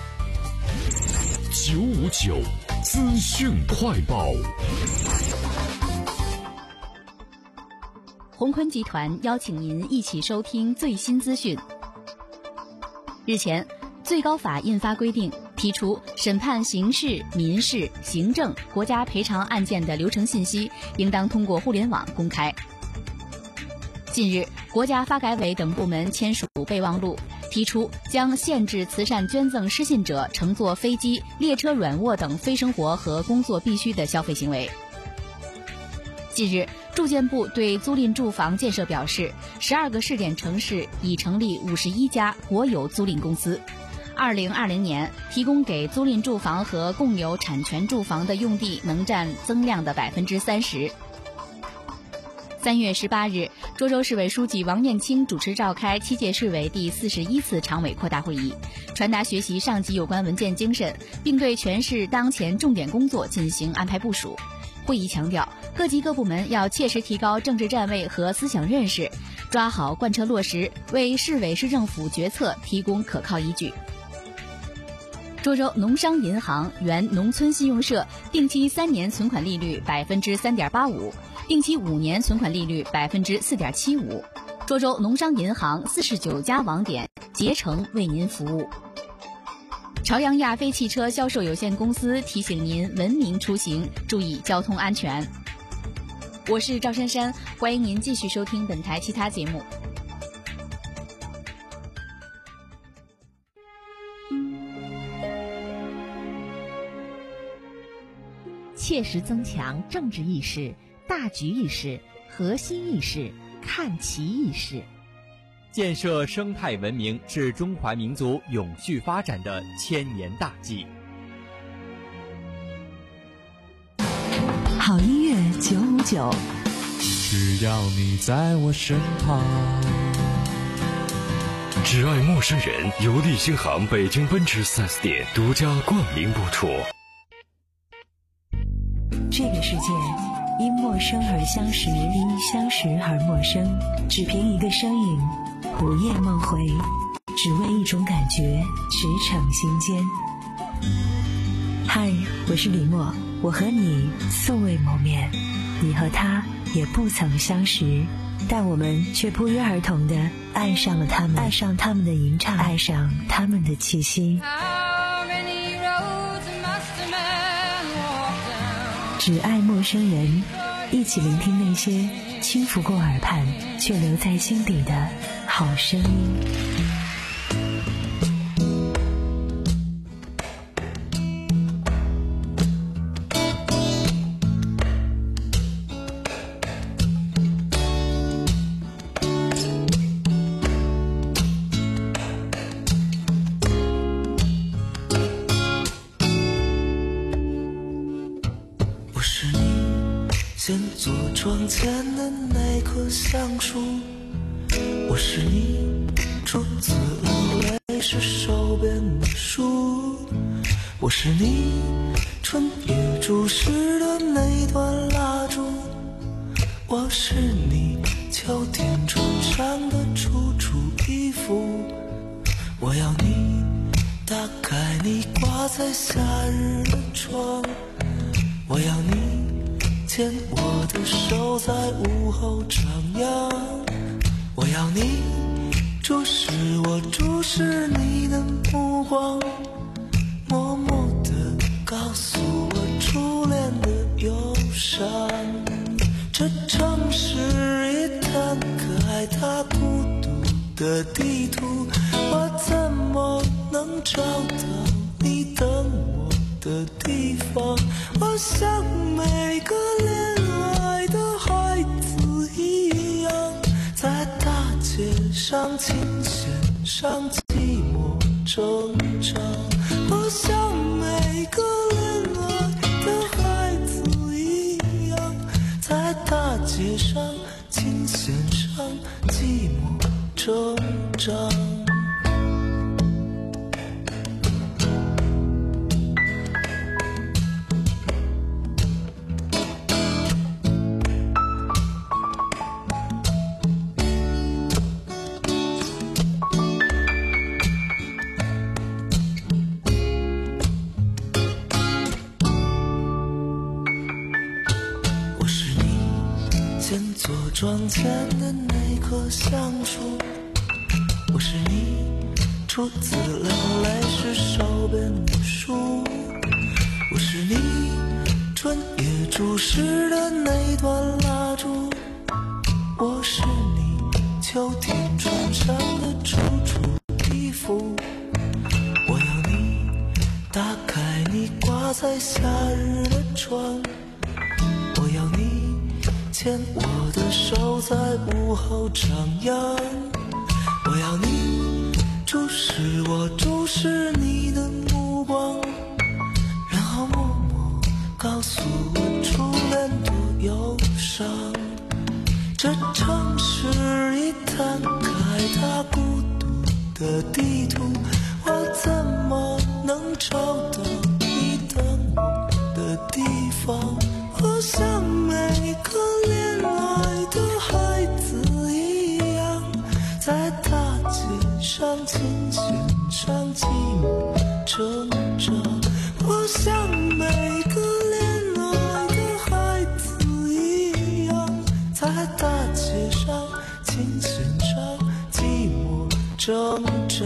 九五九资讯快报。 宏坤集团邀请您一起收听最新资讯。日前，最高法印发规定，提出审判刑事、民事、行政、国家赔偿案件的流程信息应当通过互联网公开。近日，国家发改委等部门签署备忘录，提出将限制慈善捐赠失信者乘坐飞机、列车软卧等非生活和工作必须的消费行为。近日，住建部对租赁住房建设表示，十二个试点城市已成立五十一家国有租赁公司。二零二零年，提供给租赁住房和共有产权住房的用地能占增量的百分之三十。三月十八日，涿州市委书记王艳清主持召开七届市委第四十一次常委扩大会议，传达学习上级有关文件精神，并对全市当前重点工作进行安排部署。会议强调，各级各部门要切实提高政治站位和思想认识，抓好贯彻落实，为市委市政府决策提供可靠依据。涿州农商银行原农村信用社定期三年存款利率百分之三点八五，定期五年存款利率百分之四点七五。涿州农商银行四十九家网点竭诚为您服务。朝阳亚飞汽车销售有限公司提醒您文明出行，注意交通安全。我是赵珊珊，欢迎您继续收听本台其他节目。 切实增强政治意识、大局意识核心意识，看齐意识， 建设生态文明是中华民族永续发展的千年大计。 好音乐九五九， 只要你在我身旁。 只爱陌生人，由利星行北京奔驰 四 S 店独家冠名播出。 这个世界因陌生而相识，因相识而陌生。只凭一个身影，午夜梦回，只为一种感觉，驰骋心间。嗨，我是李默，我和你素未谋面，你和他也不曾相识，但我们却不约而同地爱上了他们，爱上他们的吟唱，爱上他们的气息。只爱陌生人，一起聆听那些轻拂过耳畔却留在心底的好声音。 先坐窗前的那棵橡树，我是你初次流泪时手边的书，我是你春夜注视的那段蜡烛，我是你秋天穿上的楚楚衣服，我要你打开你挂在夏日的窗，我要你牵我的手在午后徜徉，我要你注视我注视你的目光，默默地告诉我初恋的忧伤。这城市一摊开它孤独的地图，我怎么能找到你等我的地方？我像每个恋爱的孩子一样，在大街上琴弦上寂寞挣扎。我像每个恋爱的孩子一样，在大街上琴弦上寂寞挣扎。窗前的那棵橡树，我是你初次流泪时手边的书，我是你春夜注视的那段蜡烛，我是你秋天穿上的楚楚衣服，我要你打开你挂在夏日的窗，我要你牵我的手在午后徜徉，我要你注视我注视你的目光，然后默默告诉我初恋多忧伤。这城市一摊开它孤独的地图，我怎么能找到你等我的地方？我像每个恋爱的孩子一样，在大街上琴弦上寂寞挣扎。我像每个恋爱的孩子一样，在大街上琴弦上寂寞挣扎。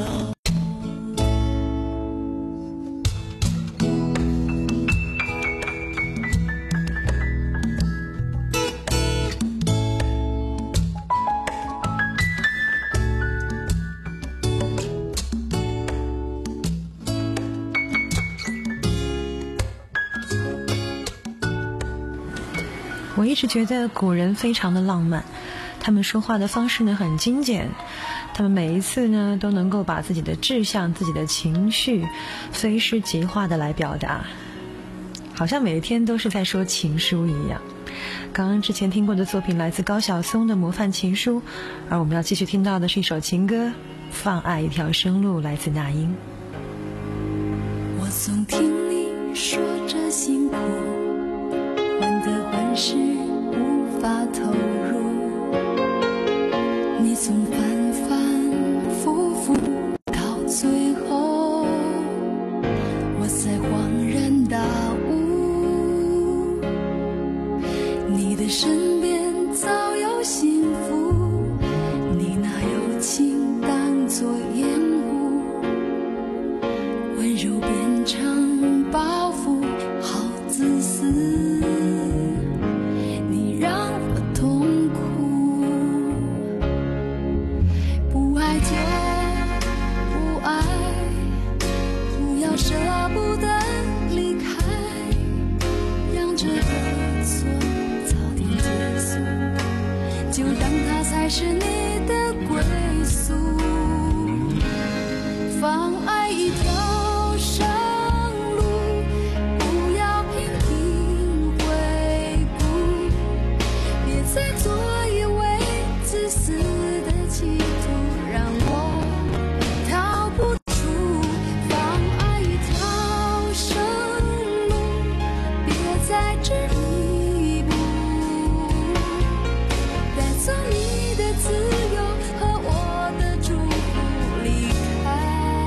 我一直觉得古人非常的浪漫，他们说话的方式呢很精简，他们每一次呢都能够把自己的志向、自己的情绪非诗即画的来表达，好像每一天都是在说情书一样。刚刚之前听过的作品来自高晓松的《模范情书》，而我们要继续听到的是一首情歌《放爱一条生路》，来自那英。 我总听你说着辛苦，患得患失无法投入，你总反反复复，到最后我才恍然大悟，你的身边早有幸福，你拿友情当作烟雾，温柔变成包袱，好自私，你让我痛苦。不爱就不爱，不要舍不得离开，让这个错早点结束，就当它才是你的归宿。放爱一条生路，不要频频回顾，别再做一位自私的企图，让我逃不出。放爱一条生路，别再执迷不悟，带走你的自由和我的祝福，离开，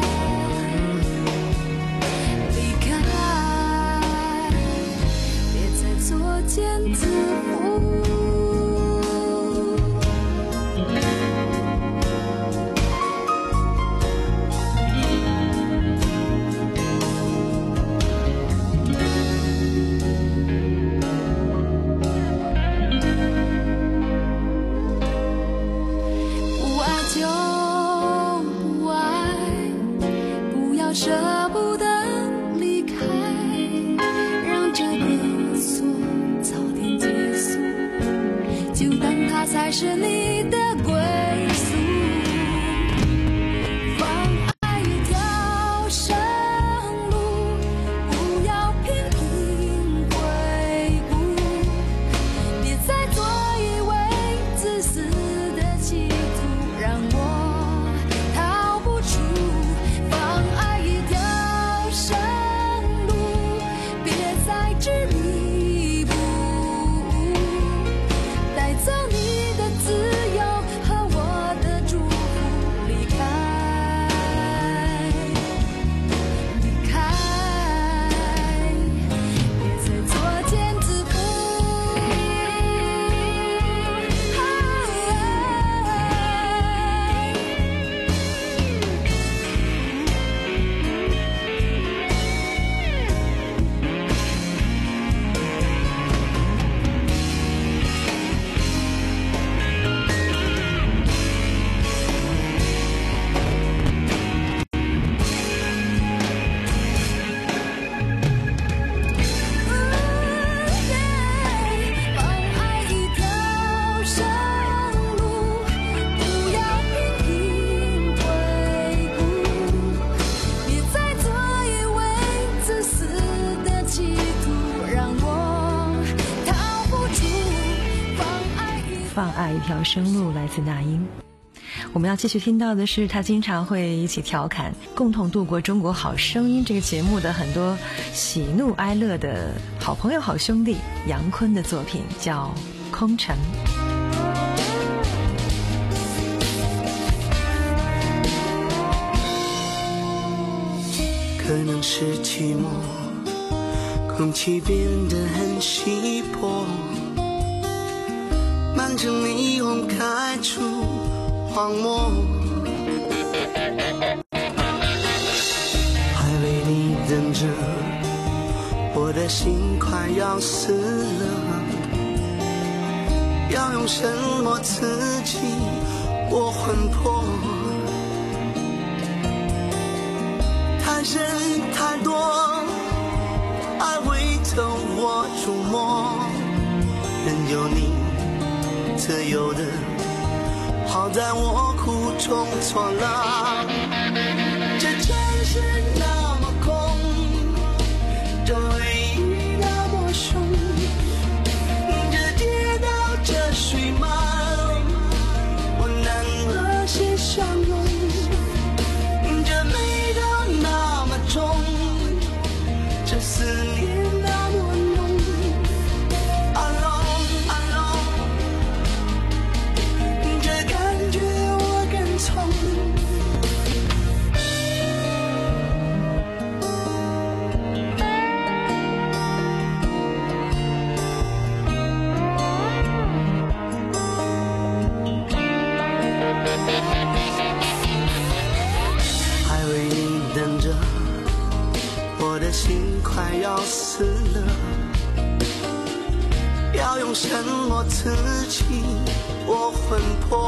离开，别再作茧自缚。不爱就不爱，不要舍不得离开，让这个错早点结束，就当它才是你的归宿。放爱一条生路，不要频频回顾，别再做一位自私的企图，让我逃不出。放爱一条生路，别再执迷不悟，带走你的自由和我的祝福，离开，离开，别再作茧自缚。放爱一条生路，不要频频回顾，别再做一位自私的企图，让我逃不出。放爱一放爱一条生路，来自那英。我们要继续听到的是他经常会一起调侃共同度过中国好声音这个节目的很多喜怒哀乐的好朋友好兄弟杨坤的作品，叫《空城》。 可能是寂寞，空气变得很稀薄，满城霓虹开出荒漠，还为你等着，我的心快要死了，要用什么刺激我魂魄？太深太多，爱会透我触摸，任有你特有的，好在我苦中作乐。这城市那么空，这回忆那么凶，这街道这水漫，我能和谁相拥？这味道那么重，这思念那么浓。Alone, alone， 这感觉我更从。还为你等着，我的心快要死了，要用什么刺激我魂魄？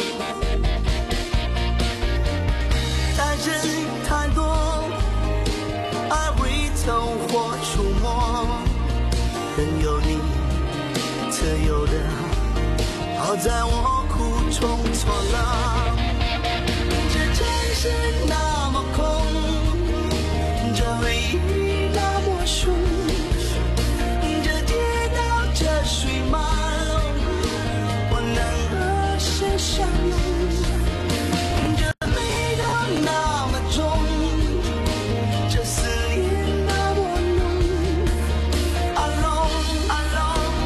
在这里太多爱会走火出没，任由你特有的，好在我苦中作乐。这城市那么空，这回忆那么凶，这街道这水漫，我能和谁相拥？这味道那么重，这思念那么浓。Alone, alone，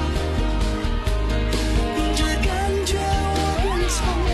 这感觉我更从。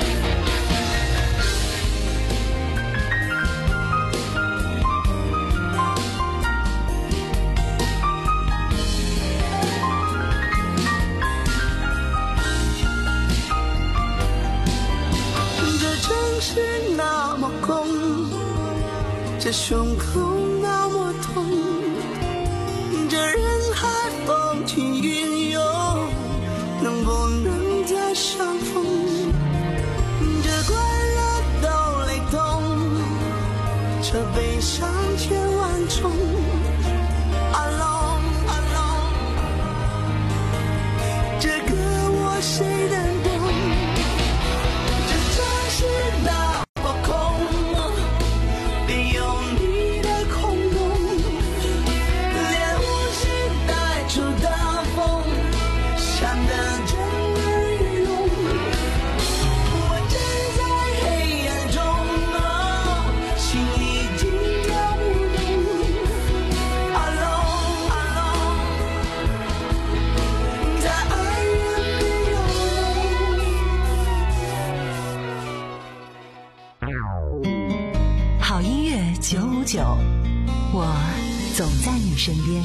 是那么空，这胸口那么痛，这人海风起云涌，能不能再相逢？这快乐都雷动，这悲伤千万种。Alone, alone， 这歌我谁能懂？这城市那么空，别有你的空洞，连呼吸带出的风，像得真的雨龙。我站在黑暗中，心已经跳不动。Alone, alone， 在爱人没有好音乐九五九，我总在你身边。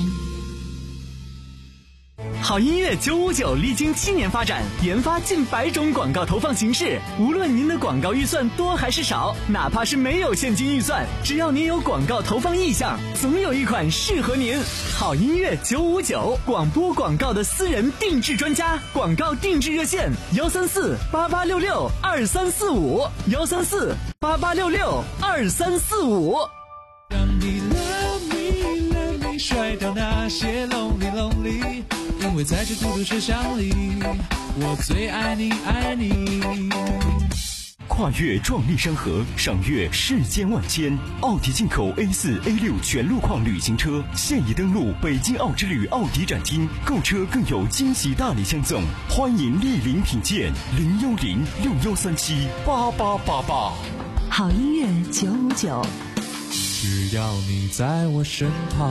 好音乐九五九历经七年发展，研发近百种广告投放形式。无论您的广告预算多还是少，哪怕是没有现金预算，只要您有广告投放意向，总有一款适合您。好音乐九五九，广播广告的私人定制专家，广告定制热线：幺三四八八六六二三四五，幺三四八八六六二三四五。 让你 love me love me， 甩掉那些 lonely lonely， 因为在这孤独车厢里，我最爱你爱你。 跨越壮丽山河，赏阅世间万千。奥迪进口 A 四 A 六全路况旅行车现已登陆北京奥之旅奥迪展厅，购车更有惊喜大礼相赠，欢迎莅临品鉴。零幺零六幺三七八八八八。 好音乐九五九， 只要你在我身旁。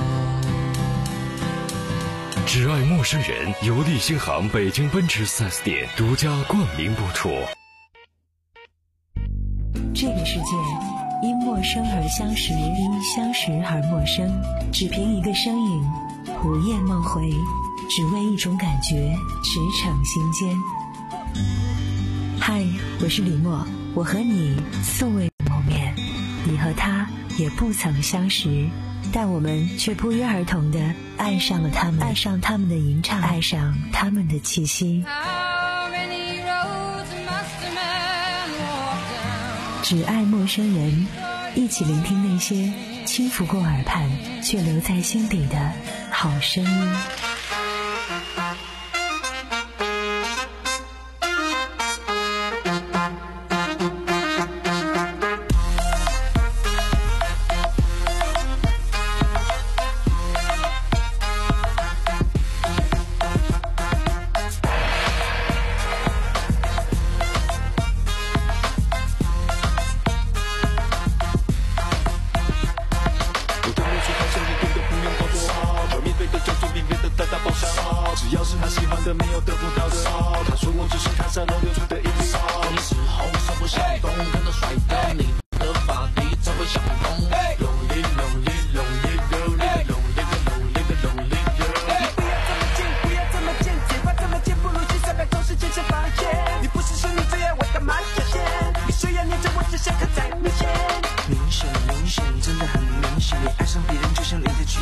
只爱陌生人，由利星行北京奔驰 四 S 店独家冠名播出。 这个世界因陌生而相识，因相识而陌生，只凭一个身影，午夜梦回，只为一种感觉，驰骋心间。嗨，我是李默，我和你素未谋面，你和他也不曾相识，但我们却不约而同地爱上了他们，爱上他们的吟唱，爱上他们的气息。只爱陌生人，一起聆听那些轻拂过耳畔却留在心底的好声音。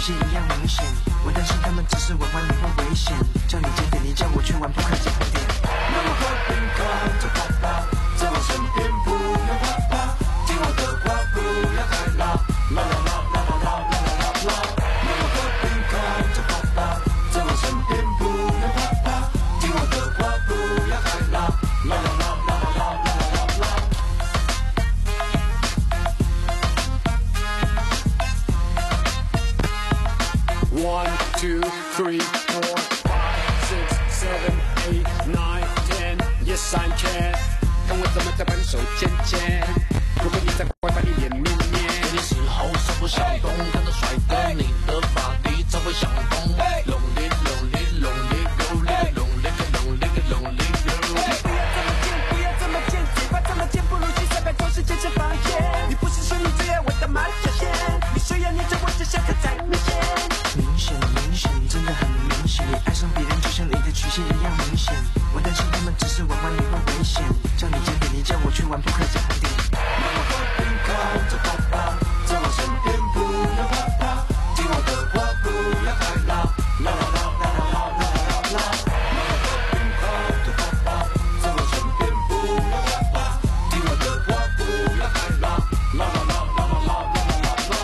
线一样明显。我担心他们只是玩玩你会危险，叫你检点，你叫我去玩扑克加点。那么和平靠着跑跑，在我身边不要怕怕，听我的话不要太老，啦啦啦啦啦啦啦啦啦。那么和平靠着跑跑，在我身边不要怕怕，听我的话不要太老，啦啦啦啦啦啦啦啦啦。 One, two, three, four, five, six, seven, eight, nine, ten. Yes, I can. 跟我怎么在扳手牵牵？如果你在乖乖一脸面面， 你时候手不想动，看到帅哥，你的法力才会想动。Lonely, lonely, lonely, lonely, lonely, lonely, lonely, lonely. 不要这么贱，不要这么贱，嘴巴这么贱，不如去塞班做事健身房耶。你不是说你最爱我的马小仙，你说要黏着我就像刻在面前。明显明显，真的很明显，你爱上别人就像你的曲线一样明显。我担心他们只是玩玩你会危险，叫你检点，你叫我去玩扑克加点。那么和平靠着跑跑，在我身边不要怕怕，听我的话不要太老，啦啦啦啦啦啦啦啦啦。那么和平靠着跑跑，在我身边不要怕怕，听我的话不要太老，啦啦啦啦啦啦啦啦啦。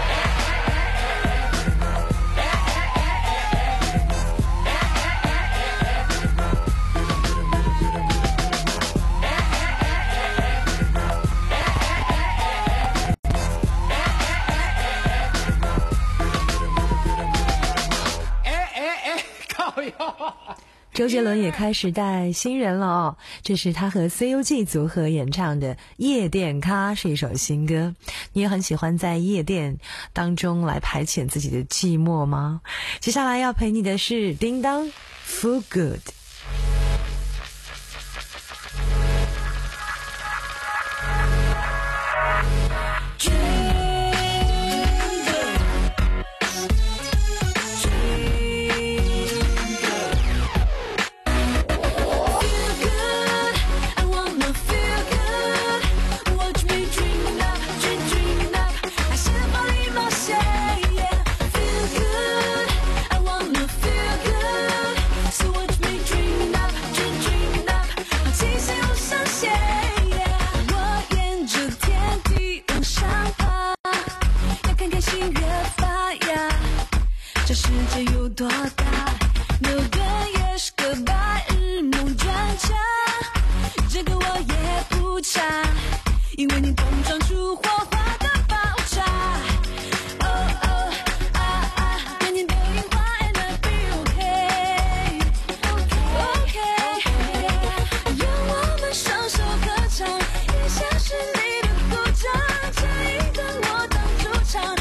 周杰伦也开始带新人了哦，这是他和 C U G 组合演唱的《夜店咖》，是一首新歌。你也很喜欢在夜店当中来排遣自己的寂寞吗？接下来要陪你的是叮当 Feel Good。 世界有多大？牛顿也是个白日梦专家，这个我也不差，因为你碰撞出火花的爆炸。哦哦啊啊，年年都樱花 and I'll be okay okay。让我们双手合唱，也像是你的鼓掌，这一段我当主场。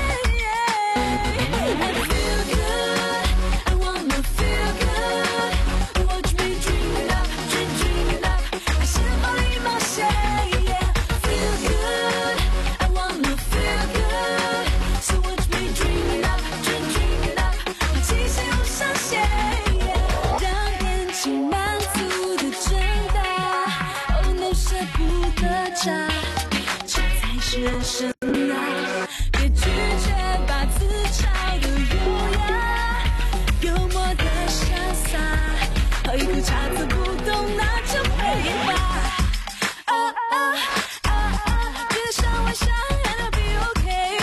这才是人生啊！别拒绝把自嘲的优雅，幽默的潇洒，喝一口茶字不懂那就背吧。啊啊啊啊！觉得上晚上 and I'll be okay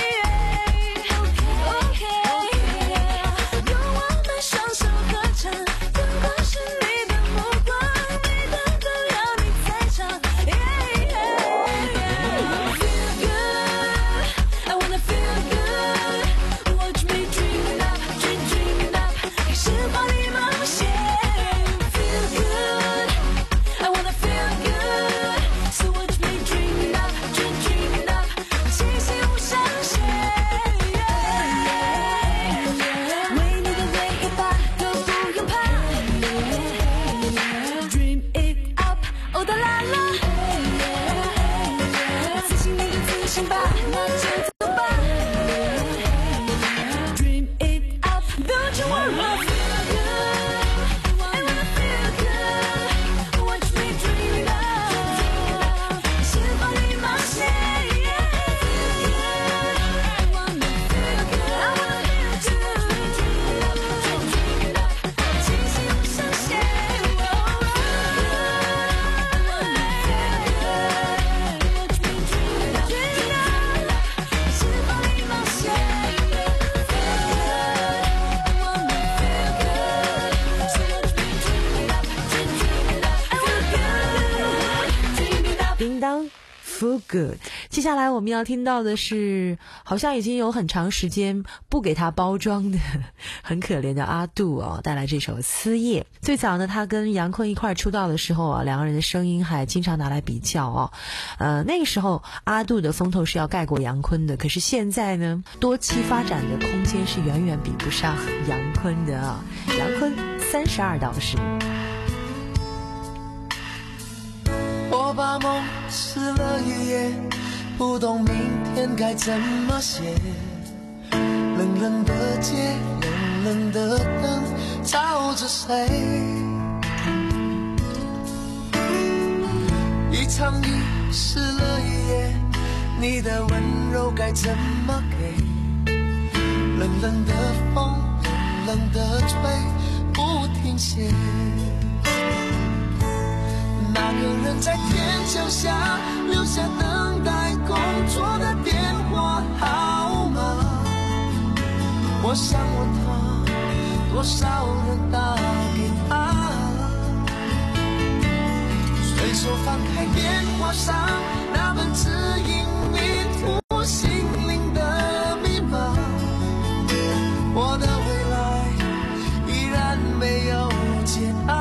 okay。用我们双手合唱，灯光是你的目光，你的歌谣你在唱。Feel good, 叮当 Feel Good。 接下来我们要听到的是好像已经有很长时间不给他包装的很可怜的阿杜哦，带来这首思夜。最早呢他跟杨坤一块出道的时候啊，两个人的声音还经常拿来比较哦。呃，那个时候阿杜的风头是要盖过杨坤的，可是现在呢多期发展的空间是远远比不上杨坤的啊。杨坤三十二道时， 我把梦撕了一页，不懂明天该怎么写。冷冷的街，冷冷的灯，照着谁？一场雨湿了一夜，你的温柔该怎么给？冷冷的风，冷冷的吹，不停歇。那个人在天桥下留下等待工作的电话号码，我想问他，多少人打给他？随手翻开电话上那本指引迷途心灵的密码，我的未来依然没有解答。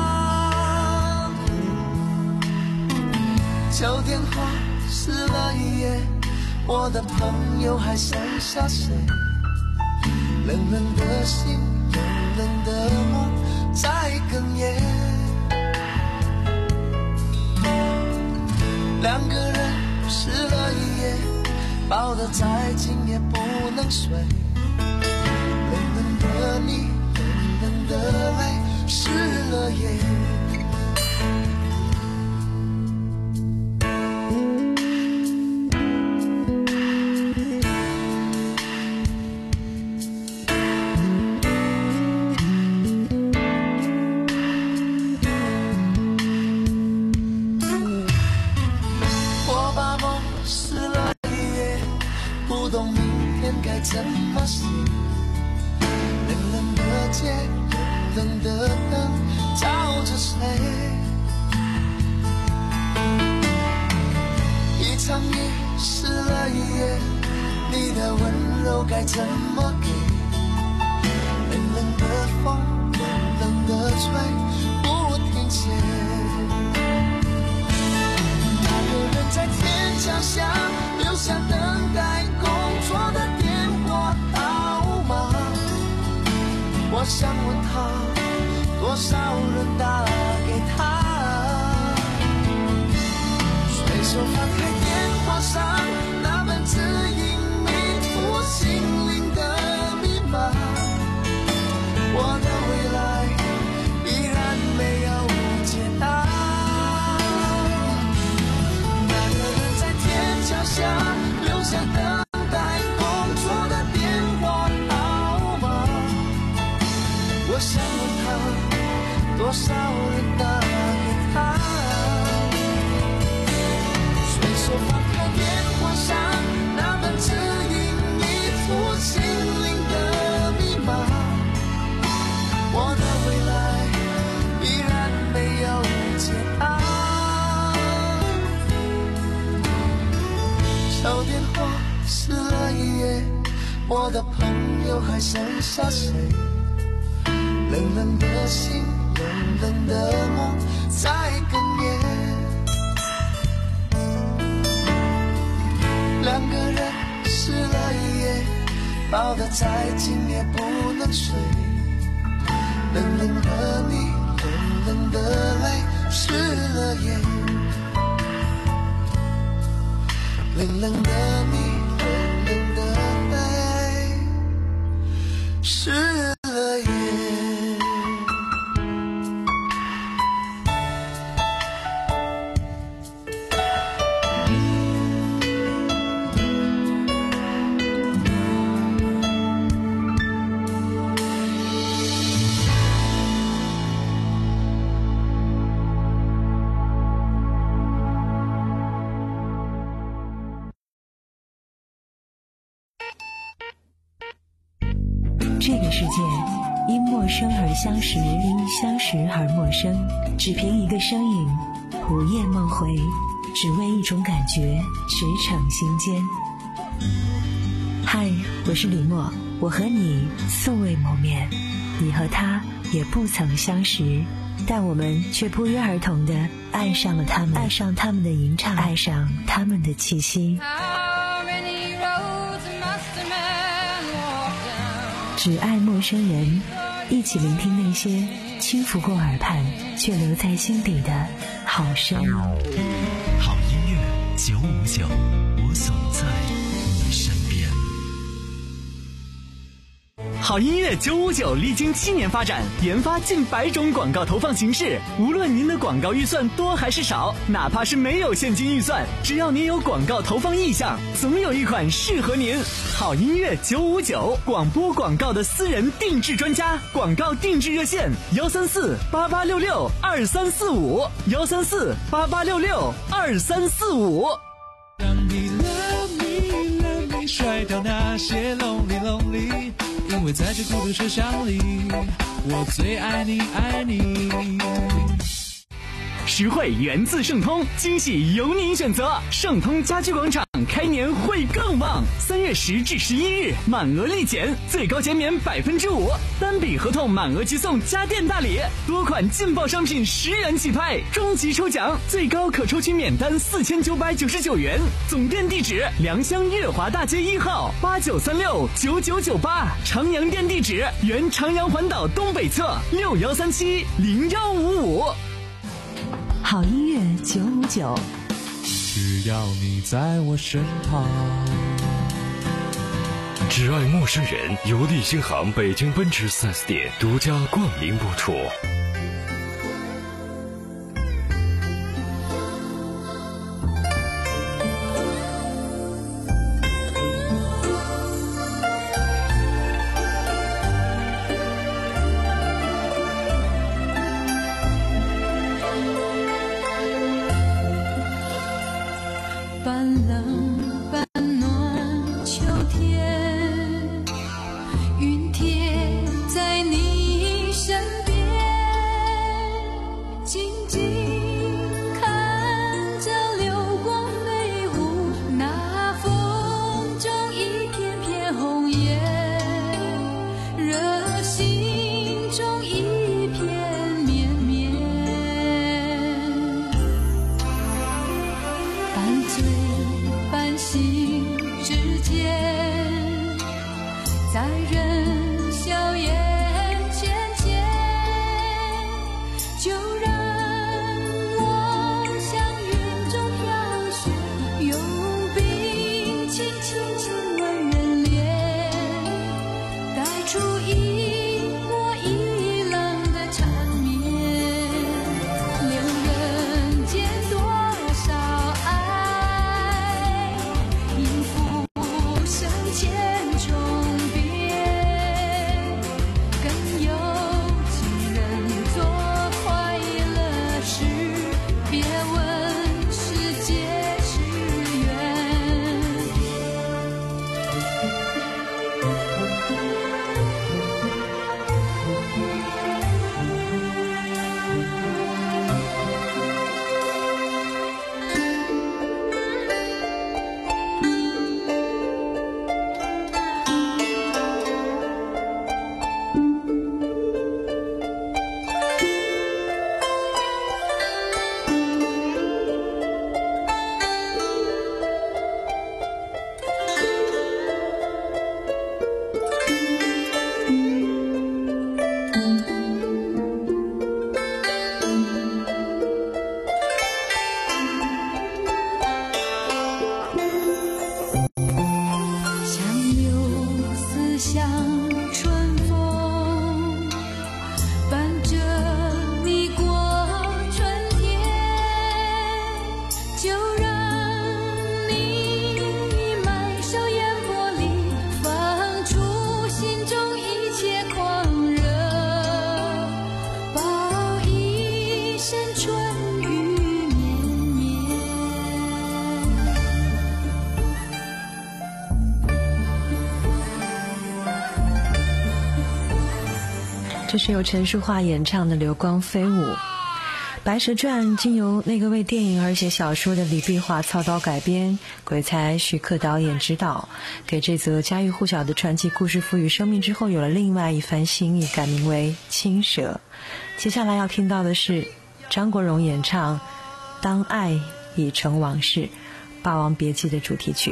旧电话撕了一页，我的朋友还剩下谁？冷冷的心，冷冷的梦在哽咽。两个人湿了一夜，抱得再紧也不能睡。冷冷的你，冷冷的泪，湿了夜。怎么写？冷冷的街，冷冷的灯，照着谁？一场雨湿了一夜，你的温柔该怎么给？冷冷的风，冷冷的吹，不停歇。那个人在天桥下留下等待工作的电号码，我想问他，多少人打给他？随手翻开电话上那本指引迷途心灵的密码，我的未来依然没有解答。那个人在天桥下留下的我想问他，多少人打给他？随手翻开电话上那本指引迷途心灵的密码，我的未来依然没有解答。旧电话撕了一页，我的朋友还剩下谁？冷冷的心，冷冷的梦在哽咽。两个人湿了一夜，抱得再紧也不能睡。冷冷的你，冷冷的泪，湿了夜。冷冷的你，冷冷的泪，湿了夜。 这个世界因陌生而相识，因相识而陌生。只凭一个声音，午夜梦回， 只为一种感觉驰骋心间。嗨，我是李默，我和你素未谋面，你和他也不曾相识，但我们却不约而同地爱上了他们，爱上他们的吟唱，爱上他们的气息。只爱陌生人，一起聆听那些轻拂过耳畔却留在心底的好声音。 好音乐九五九，我总在你身边。 好音乐九五九历经七年发展，研发近百种广告投放形式。无论您的广告预算多还是少，哪怕是没有现金预算，只要您有广告投放意向，总有一款适合您。好音乐九五九，广播广告的私人定制专家，广告定制热线：幺三四八八六六二三四五，幺三四八八六六二三四五。 让你 love me love me， 甩掉那些 lonely lonely。因为在这孤独车厢里，我最爱你爱你。 实惠源自盛通，惊喜由您选择。盛通家居广场开年会更旺，三月十至十一日满额立减，最高减免百分之五，单笔合同满额即送家电大礼，多款劲爆商品十元起拍，终极抽奖最高可抽取免单四千九百九十九元。总店地址：良乡月华大街一号八九三六九九九八，长阳店地址：原长阳环岛东北侧六幺三七零幺五五。 好音乐九五九， 只要你在我身旁。 只爱陌生人由立新行北京奔驰 四 S 店独家冠名播出。 半冷半暖秋天，云贴在你身边，静静看着流光飞舞，那风中一片片红叶，热心中一片绵绵，半醉半醒之间，在人笑颜浅浅，就让我向云中飘雪，用冰轻轻亲吻人脸，带出一波一浪的缠绵，留人间多少爱，应付生千重变，更有情人做快乐事，别问世界之缘。像柳丝像春风，伴着你过春天，就让你埋首烟波里，放出心中一切狂热，报一生春雨绵绵。 这是由陈淑桦演唱的《流光飞舞》。 白蛇传》经由那个为电影而写小说的李碧华操刀改编，鬼才徐克导演指导，给这则家喻户晓的传奇故事赋予生命之后，有了另外一番新意，改名为《青蛇》。接下来要听到的是张国荣演唱《当爱已成往事》，《霸王别姬》的主题曲。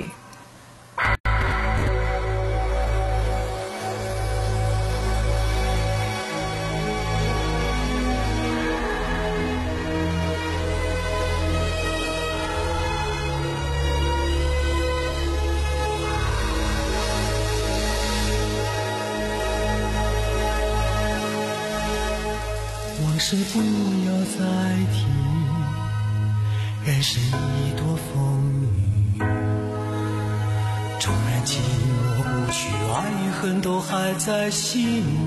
往事不要再提，人生一朵风雨，纵然寂寞无趣，爱与恨都还在心里，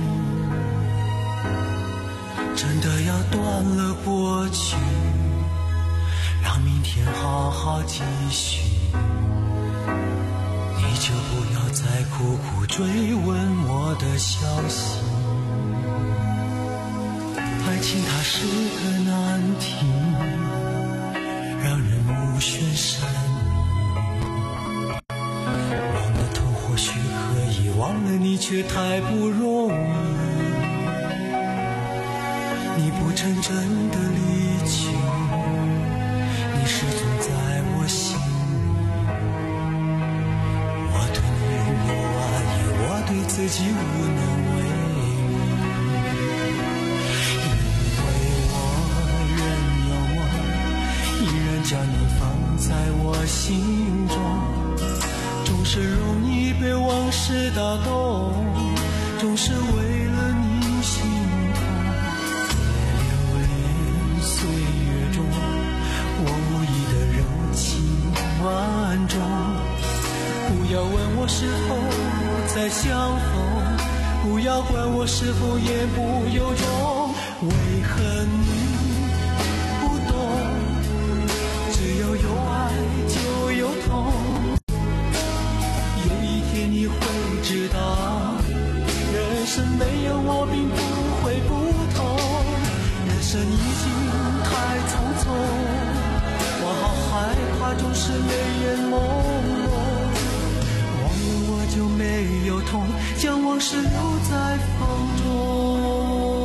真的要断了过去，让明天好好继续，你就不要再苦苦追问我的消息。爱情它是个难题，让人目眩神迷，忘了头或许可以，忘了你却太不容易，你不曾真的离去，你始终在我心里，我对你仍有爱意，我对自己无能为力，将你放在我心中，总是容易被往事打动，总是为了你心痛，别留恋岁月中我无意的柔情万种，不要问我是否再相逢，不要管我是否言不由衷，为何你有爱就有痛，有一天你会知道，人生没有我并不会不同，人生已经太匆匆，我好害怕总是泪眼朦胧，忘了我就没有痛，将往事留在风中。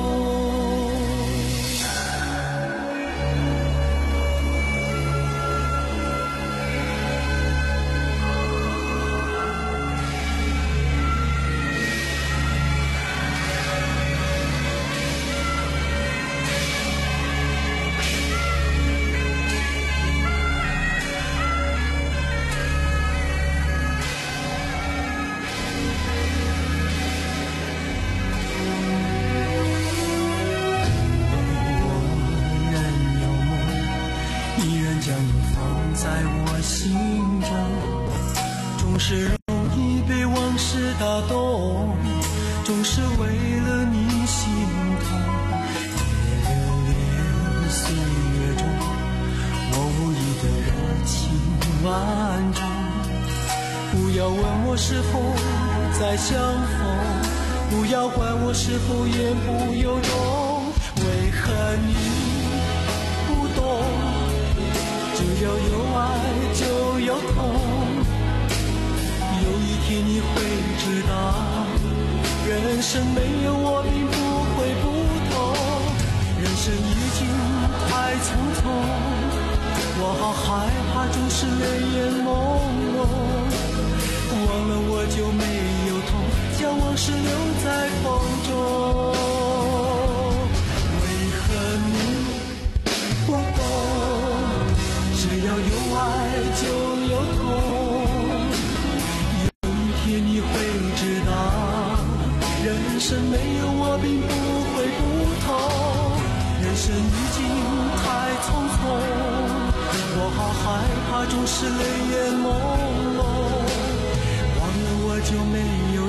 总是容易被往事打动，总是为了你心痛，别留恋岁月中我无意的热情万种，不要问我是否再相逢，不要管我是否言不由衷，为何你不懂，只要有爱就有痛，有一天你会知道，人生没有我并不会不同，人生已经太匆匆，我好害怕总是泪眼朦胧，忘了我就没有痛，将往事留在风中，为何你不懂，只要有爱就有痛，你会知道，人生没有我并不会不同，人生已经太匆匆，我好害怕总是泪眼朦胧，忘了我就没有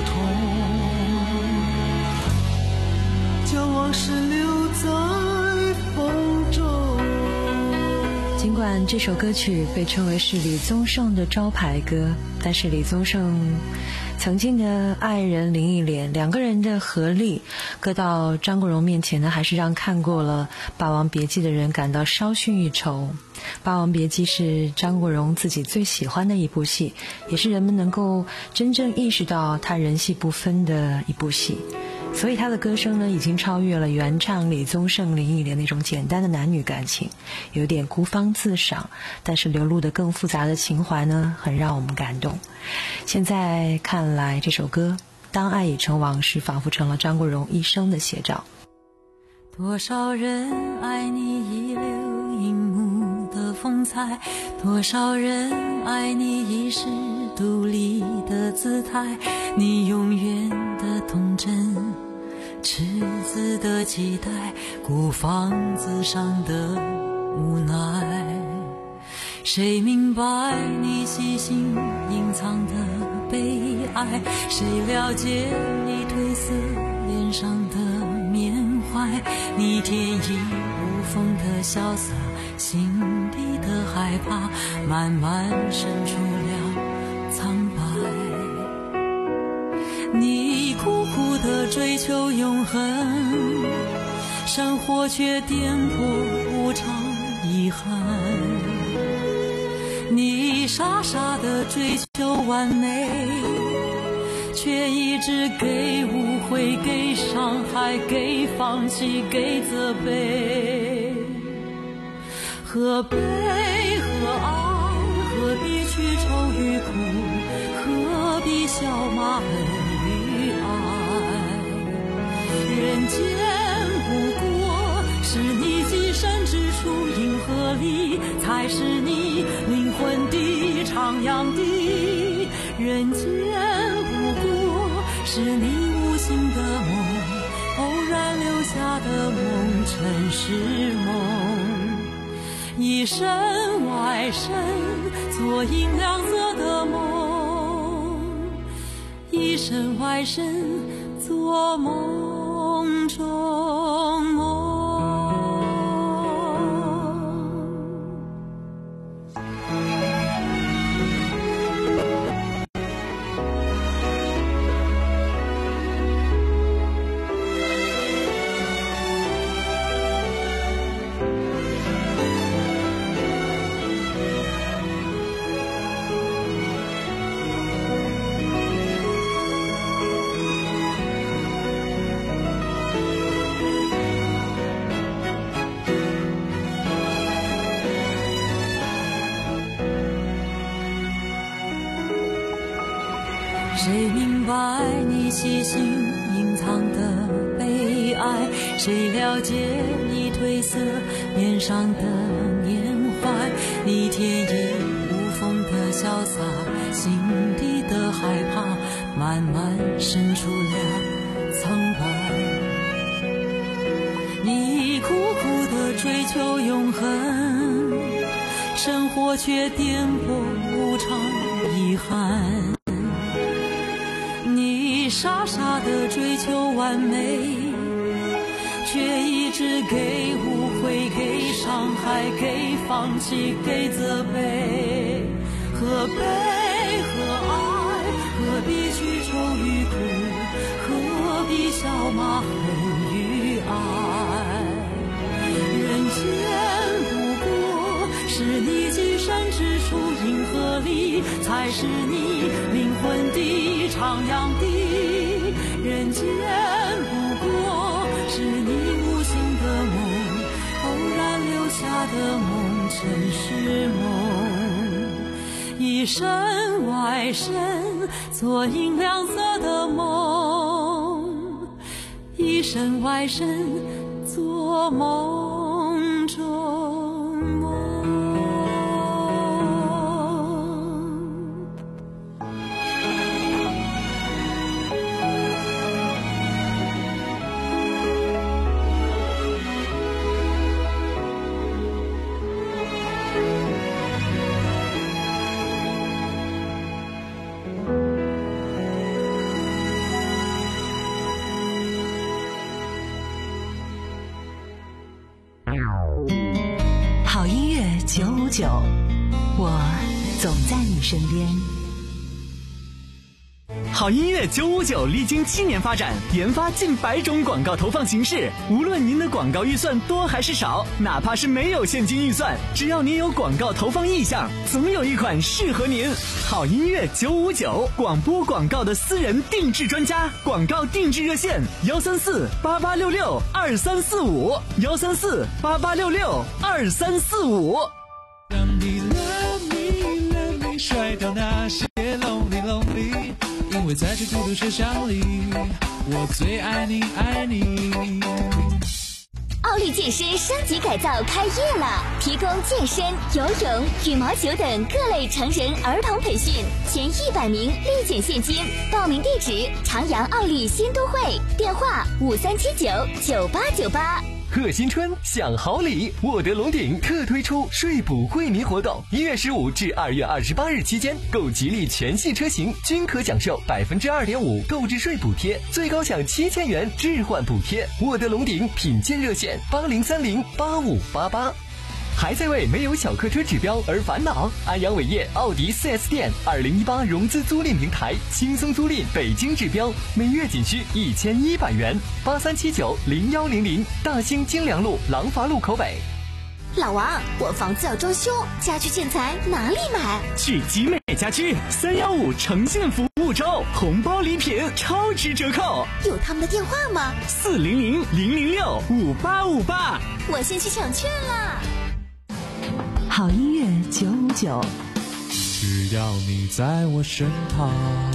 痛，将往事留在风中。 尽管这首歌曲被称为是李宗盛的招牌歌，但是李宗盛曾经的爱人林忆莲，两个人的合力搁到张国荣面前呢，还是让看过了《霸王别姬》的人感到稍逊一筹。《霸王别姬》是张国荣自己最喜欢的一部戏，也是人们能够真正意识到他人戏不分的一部戏。所以他的歌声呢，已经超越了原唱李宗盛、林忆莲那种简单的男女感情，有点孤芳自赏，但是流露的更复杂的情怀呢，很让我们感动。现在看来，这首歌《当爱已成往事》仿佛成了张国荣一生的写照。 多少人爱你一流荧幕的风采，多少人爱你一时独立的姿态，你永远的童真，赤子的期待，孤芳自赏的无奈。谁明白你细心隐藏的悲哀？谁了解你褪色脸上的缅怀？你天衣无缝的潇洒，心底的害怕，慢慢渗出了苍白。你苦苦的追求永恒，生活却颠簸无常遗憾。你傻傻的追求完美，却一直给误会，给伤害，给放弃，给责备。何悲何爱，何必去愁与苦，何必笑骂恨与爱。人间不过是你寄身之处，银河里才是你灵魂的徜徉地。人间不过是你无心的梦，偶然留下的梦，尘世梦。一身外身做银亮色的梦，一身外身做梦中梦。谁明白你细心隐藏的悲哀？谁了解你褪色脸上的缅怀？你天衣无缝的潇洒，心底的害怕，慢慢渗出了苍白。你苦苦的追求永恒，生活却颠簸无常遗憾。你傻傻的追求完美，却一直给误会，给伤害，给放弃，给责备。何悲何爱，何必去愁与苦，何必笑骂恨与爱。人间不过是你寄身之处，银河里才是你灵魂的徜徉地。人间不过是你无心的梦，偶然留下的梦，尘世梦。一身外身做银亮色的梦，一身外身做梦中梦。 好音乐九五九，我总在你身边。 好音乐九五九历经七年发展，研发近百种广告投放形式。无论您的广告预算多还是少，哪怕是没有现金预算，只要您有广告投放意向，总有一款适合您。好音乐九五九，广播广告的私人定制专家，广告定制热线：幺三四八八六六二三四五，幺三四八八六六二三四五。 让你 love me love me 甩掉那些 lonely lonely， 因为在这孤独车厢里，我最爱你爱你。 奥利健身升级改造开业了，提供健身、游泳、羽毛球等各类成人儿童培训，前一百名立减现金。报名地址：长阳奥利新都会，电话五三七九九八九八。 贺新春享好礼，沃德龙鼎特推出税补惠民活动，一月十五至二月二十八日期间，购吉利全系车型均可享受百分之二点五购置税补贴，最高享七千元置换补贴。沃德龙鼎品鉴热线：八零三零八五八八。还在为没有小客车指标而烦恼？安阳伟业奥迪 四 S 店二零一八融资租赁平台，轻松租赁北京指标，每月仅需一千一百元。八三七九零幺零零，大兴京良路廊坊路口北。 老王，我房子要装修，家居建材哪里买？ 去集美家居三幺五诚信服务周，红包礼品超值折扣。 有他们的电话吗？ 四零零零零六五八五八。 我先去抢券啦。 好音乐九五九， 只要你在我身旁。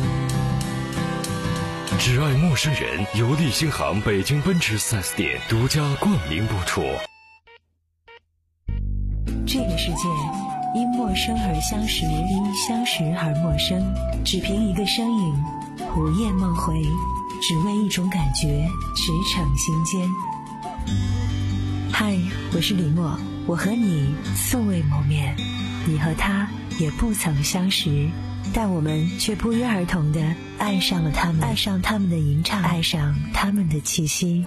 只爱陌生人，由利星行北京奔驰 四 S 店独家冠名播出。 这个世界因陌生而相识，因相识而陌生。只凭一个身影，午夜梦回，只为一种感觉，驰骋心间。嗨，我是李默，我和你素未谋面，你和他也不曾相识，但我们却不约而同地爱上了他们，爱上他们的吟唱，爱上他们的气息。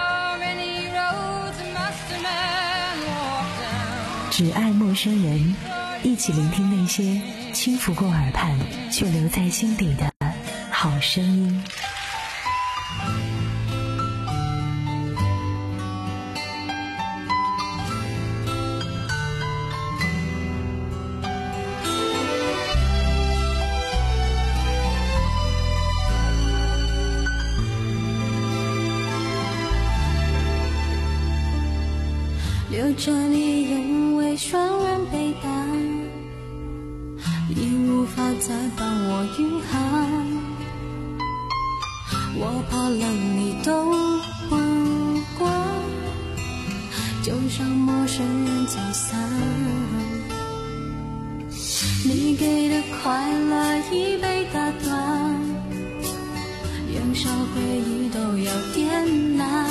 只爱陌生人，一起聆听那些轻拂过耳畔却留在心底的好声音。 留着你因为双人背单，已无法再帮我御寒。我怕了你都不管，就让陌生人走散。你给的快乐已被打断，涌上回忆都有点难。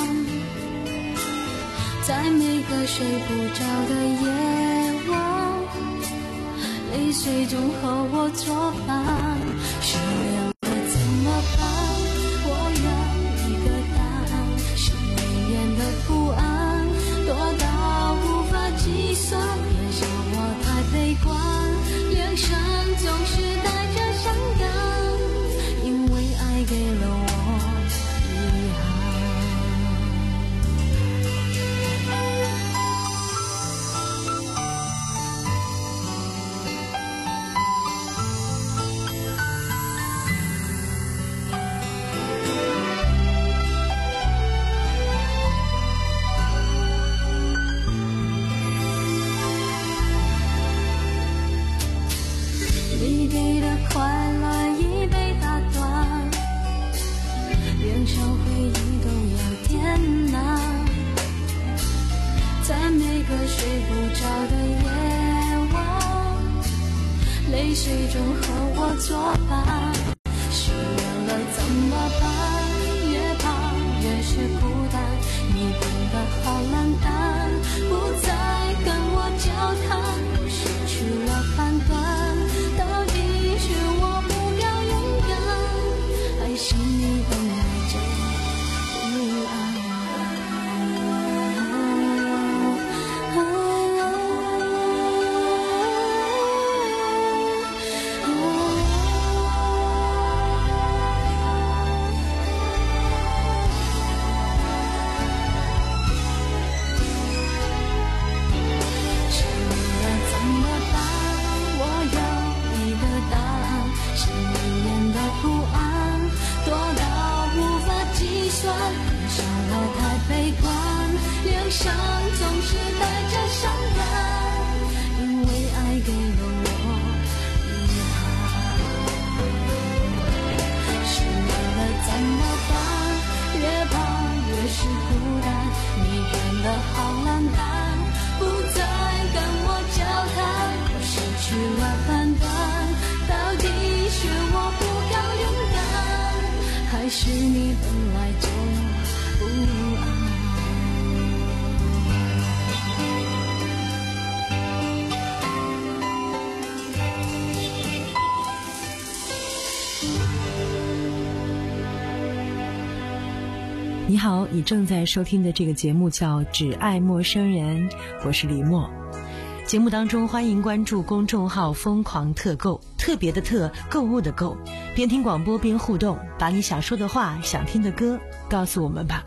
在每个睡不着的夜晚，泪水中和我作伴，失恋了怎么办？我要一个答案，是绵延的不安，多到无法计算，别笑我太悲观，脸上总是带着伤感，因为爱给了我遗憾。你给的快乐已被打断，连上回忆都有点难，在每个睡不着的夜晚，泪水中和我作伴，失恋了怎么办？越怕越是孤单，你变得好冷淡，不再跟我交谈，我失去了判断。到底是我不够勇敢，还是你本来就不安？啊上总是带着伤感，因为爱给了我遗憾。失恋了怎么办？越怕越是孤单，你变得好冷淡，不再跟我交谈，我失去了判断，到底是我不够勇敢，还是你本来就不安？ 你好，你正在收听的这个节目叫《只爱陌生人》，我是李默。节目当中欢迎关注公众号疯狂特购，特别的特，购物的购，边听广播边互动，把你想说的话，想听的歌告诉我们吧。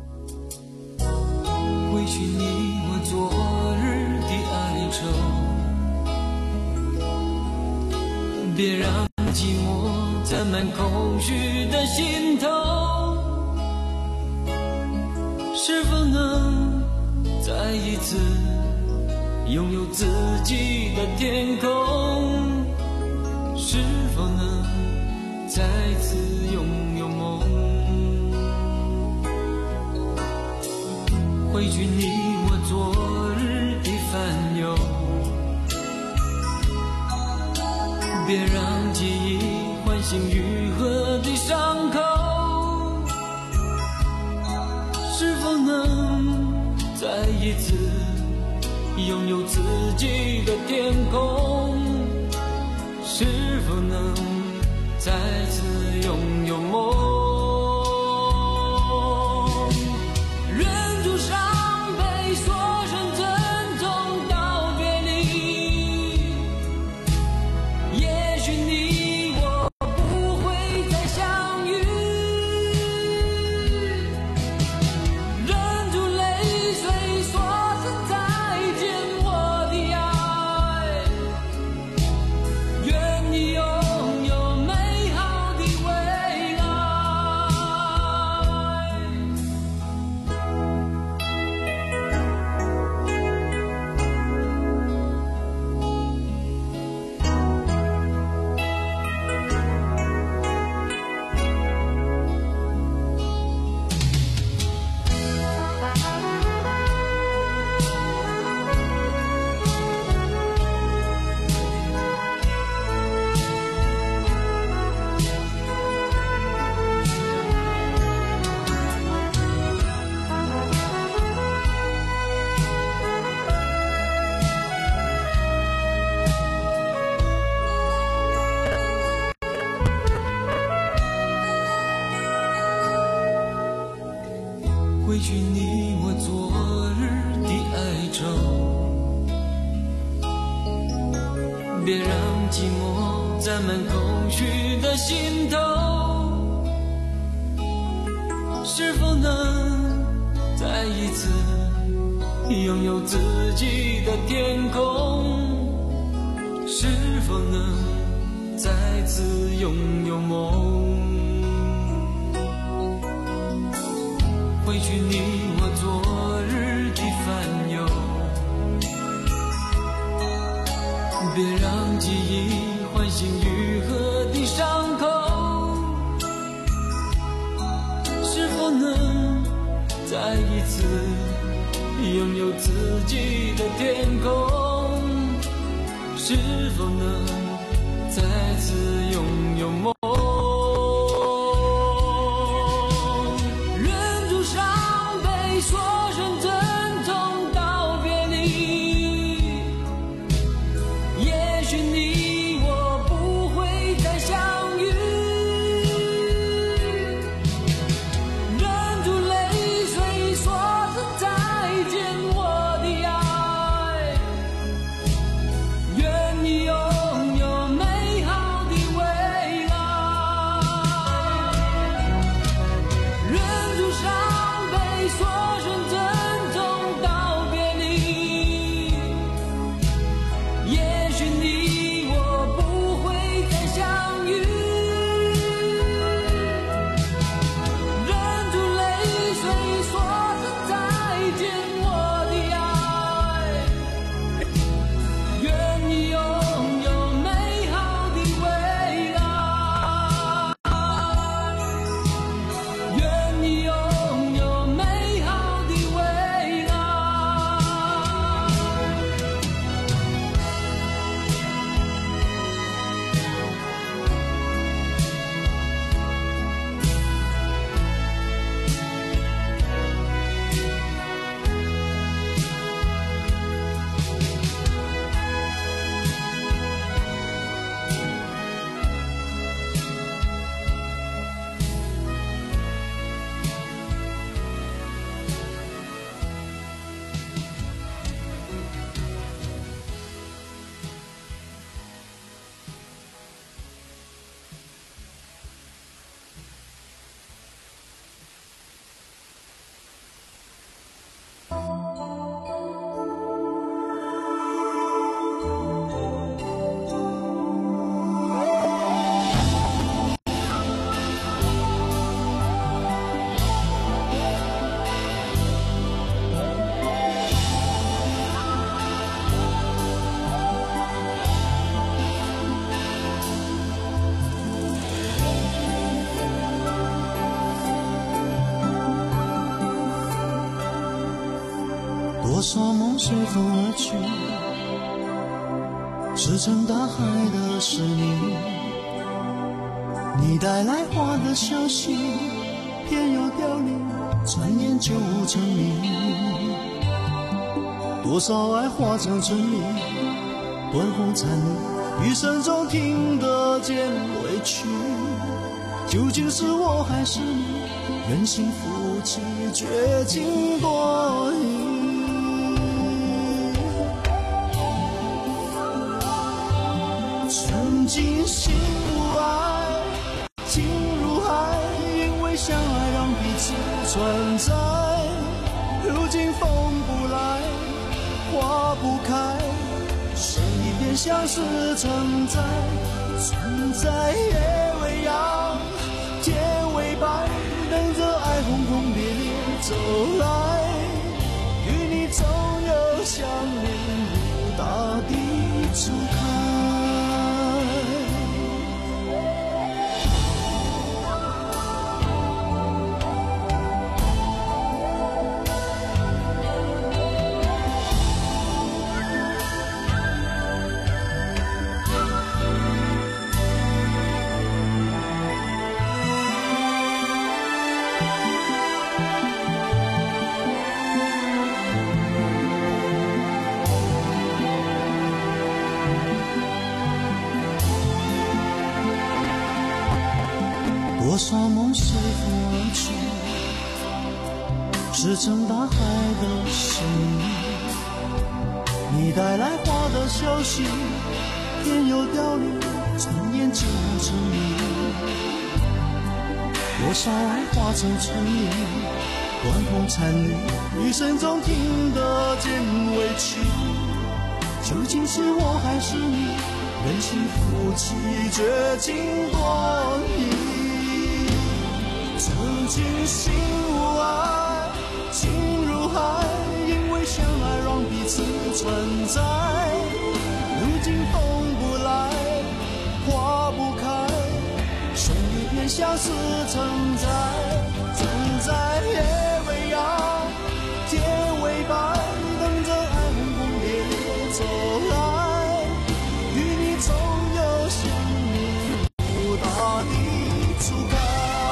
回去你我昨日的哀愁，别让寂寞占满空虚的心头，是否能再一次拥有自己的天空？是否能再次拥有梦？回去你我昨日的烦忧，别让记忆唤醒愈合的伤口。是否能再一次拥有自己的天空？是否能再次拥有梦？忍住伤悲，说声珍重道别离。也许你我不会再相遇，忍住泪水，说声再见，我的爱。愿你拥有美好的未来。回去你我昨日的哀愁，别让寂寞占满空虚的心头。是否能再一次拥有自己的天空？是否能再次拥有梦？回去你我昨日的烦忧，别让记忆唤醒愈合的伤口。是否能再一次拥有自己的天空？是否能再次拥有梦？说声珍重道别离，也许你我不会再相遇，忍住泪水，说声再见，我的爱。愿你拥有美好的未来，忍住伤悲，说也许你说梦随风而去，石沉大海的是你，你带来花的消息偏又凋零，转眼就无成名。多少爱化成春泥，断红残绿，余生中听得见委屈。究竟是我还是你，任性负气，绝情多疑。曾经心无爱，情如海，因为相爱让彼此存在。如今风不来，花不开，剩一片相思承载。存在夜未央，天未白，等着爱轰轰烈烈走来。与你总有相恋如大地初开。多少梦随风而去，石沉大海的是你，你带来花的消息天又凋零，转眼就无成名。多少爱化成春泥，断红残绿，余生中听得见委屈。究竟是我还是你，任性负气，绝情多疑。曾经心无爱，情如海，因为相爱让彼此存在。如今风不来，花不开，剩一片相思承载。存在夜未央，天未白，等着爱轰轰烈烈走来。与你总有相恋如大地初开。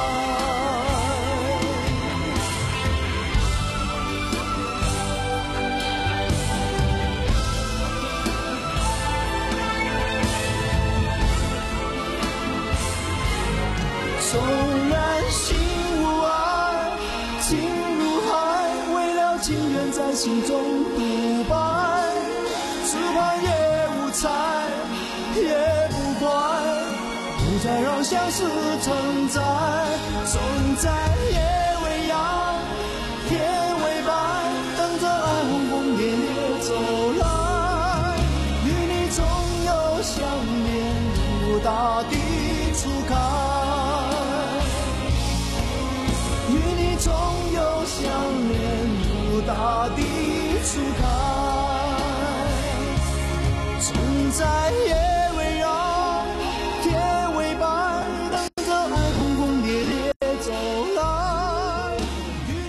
纵然心无爱，情如海，为了情愿在心中独白。只怕也无猜，也不怪，不再让相思承载。总在夜未央，天未白，等着爱轰轰烈烈走来。与你总有相恋如大地初开。总有相恋如大地初开，存在夜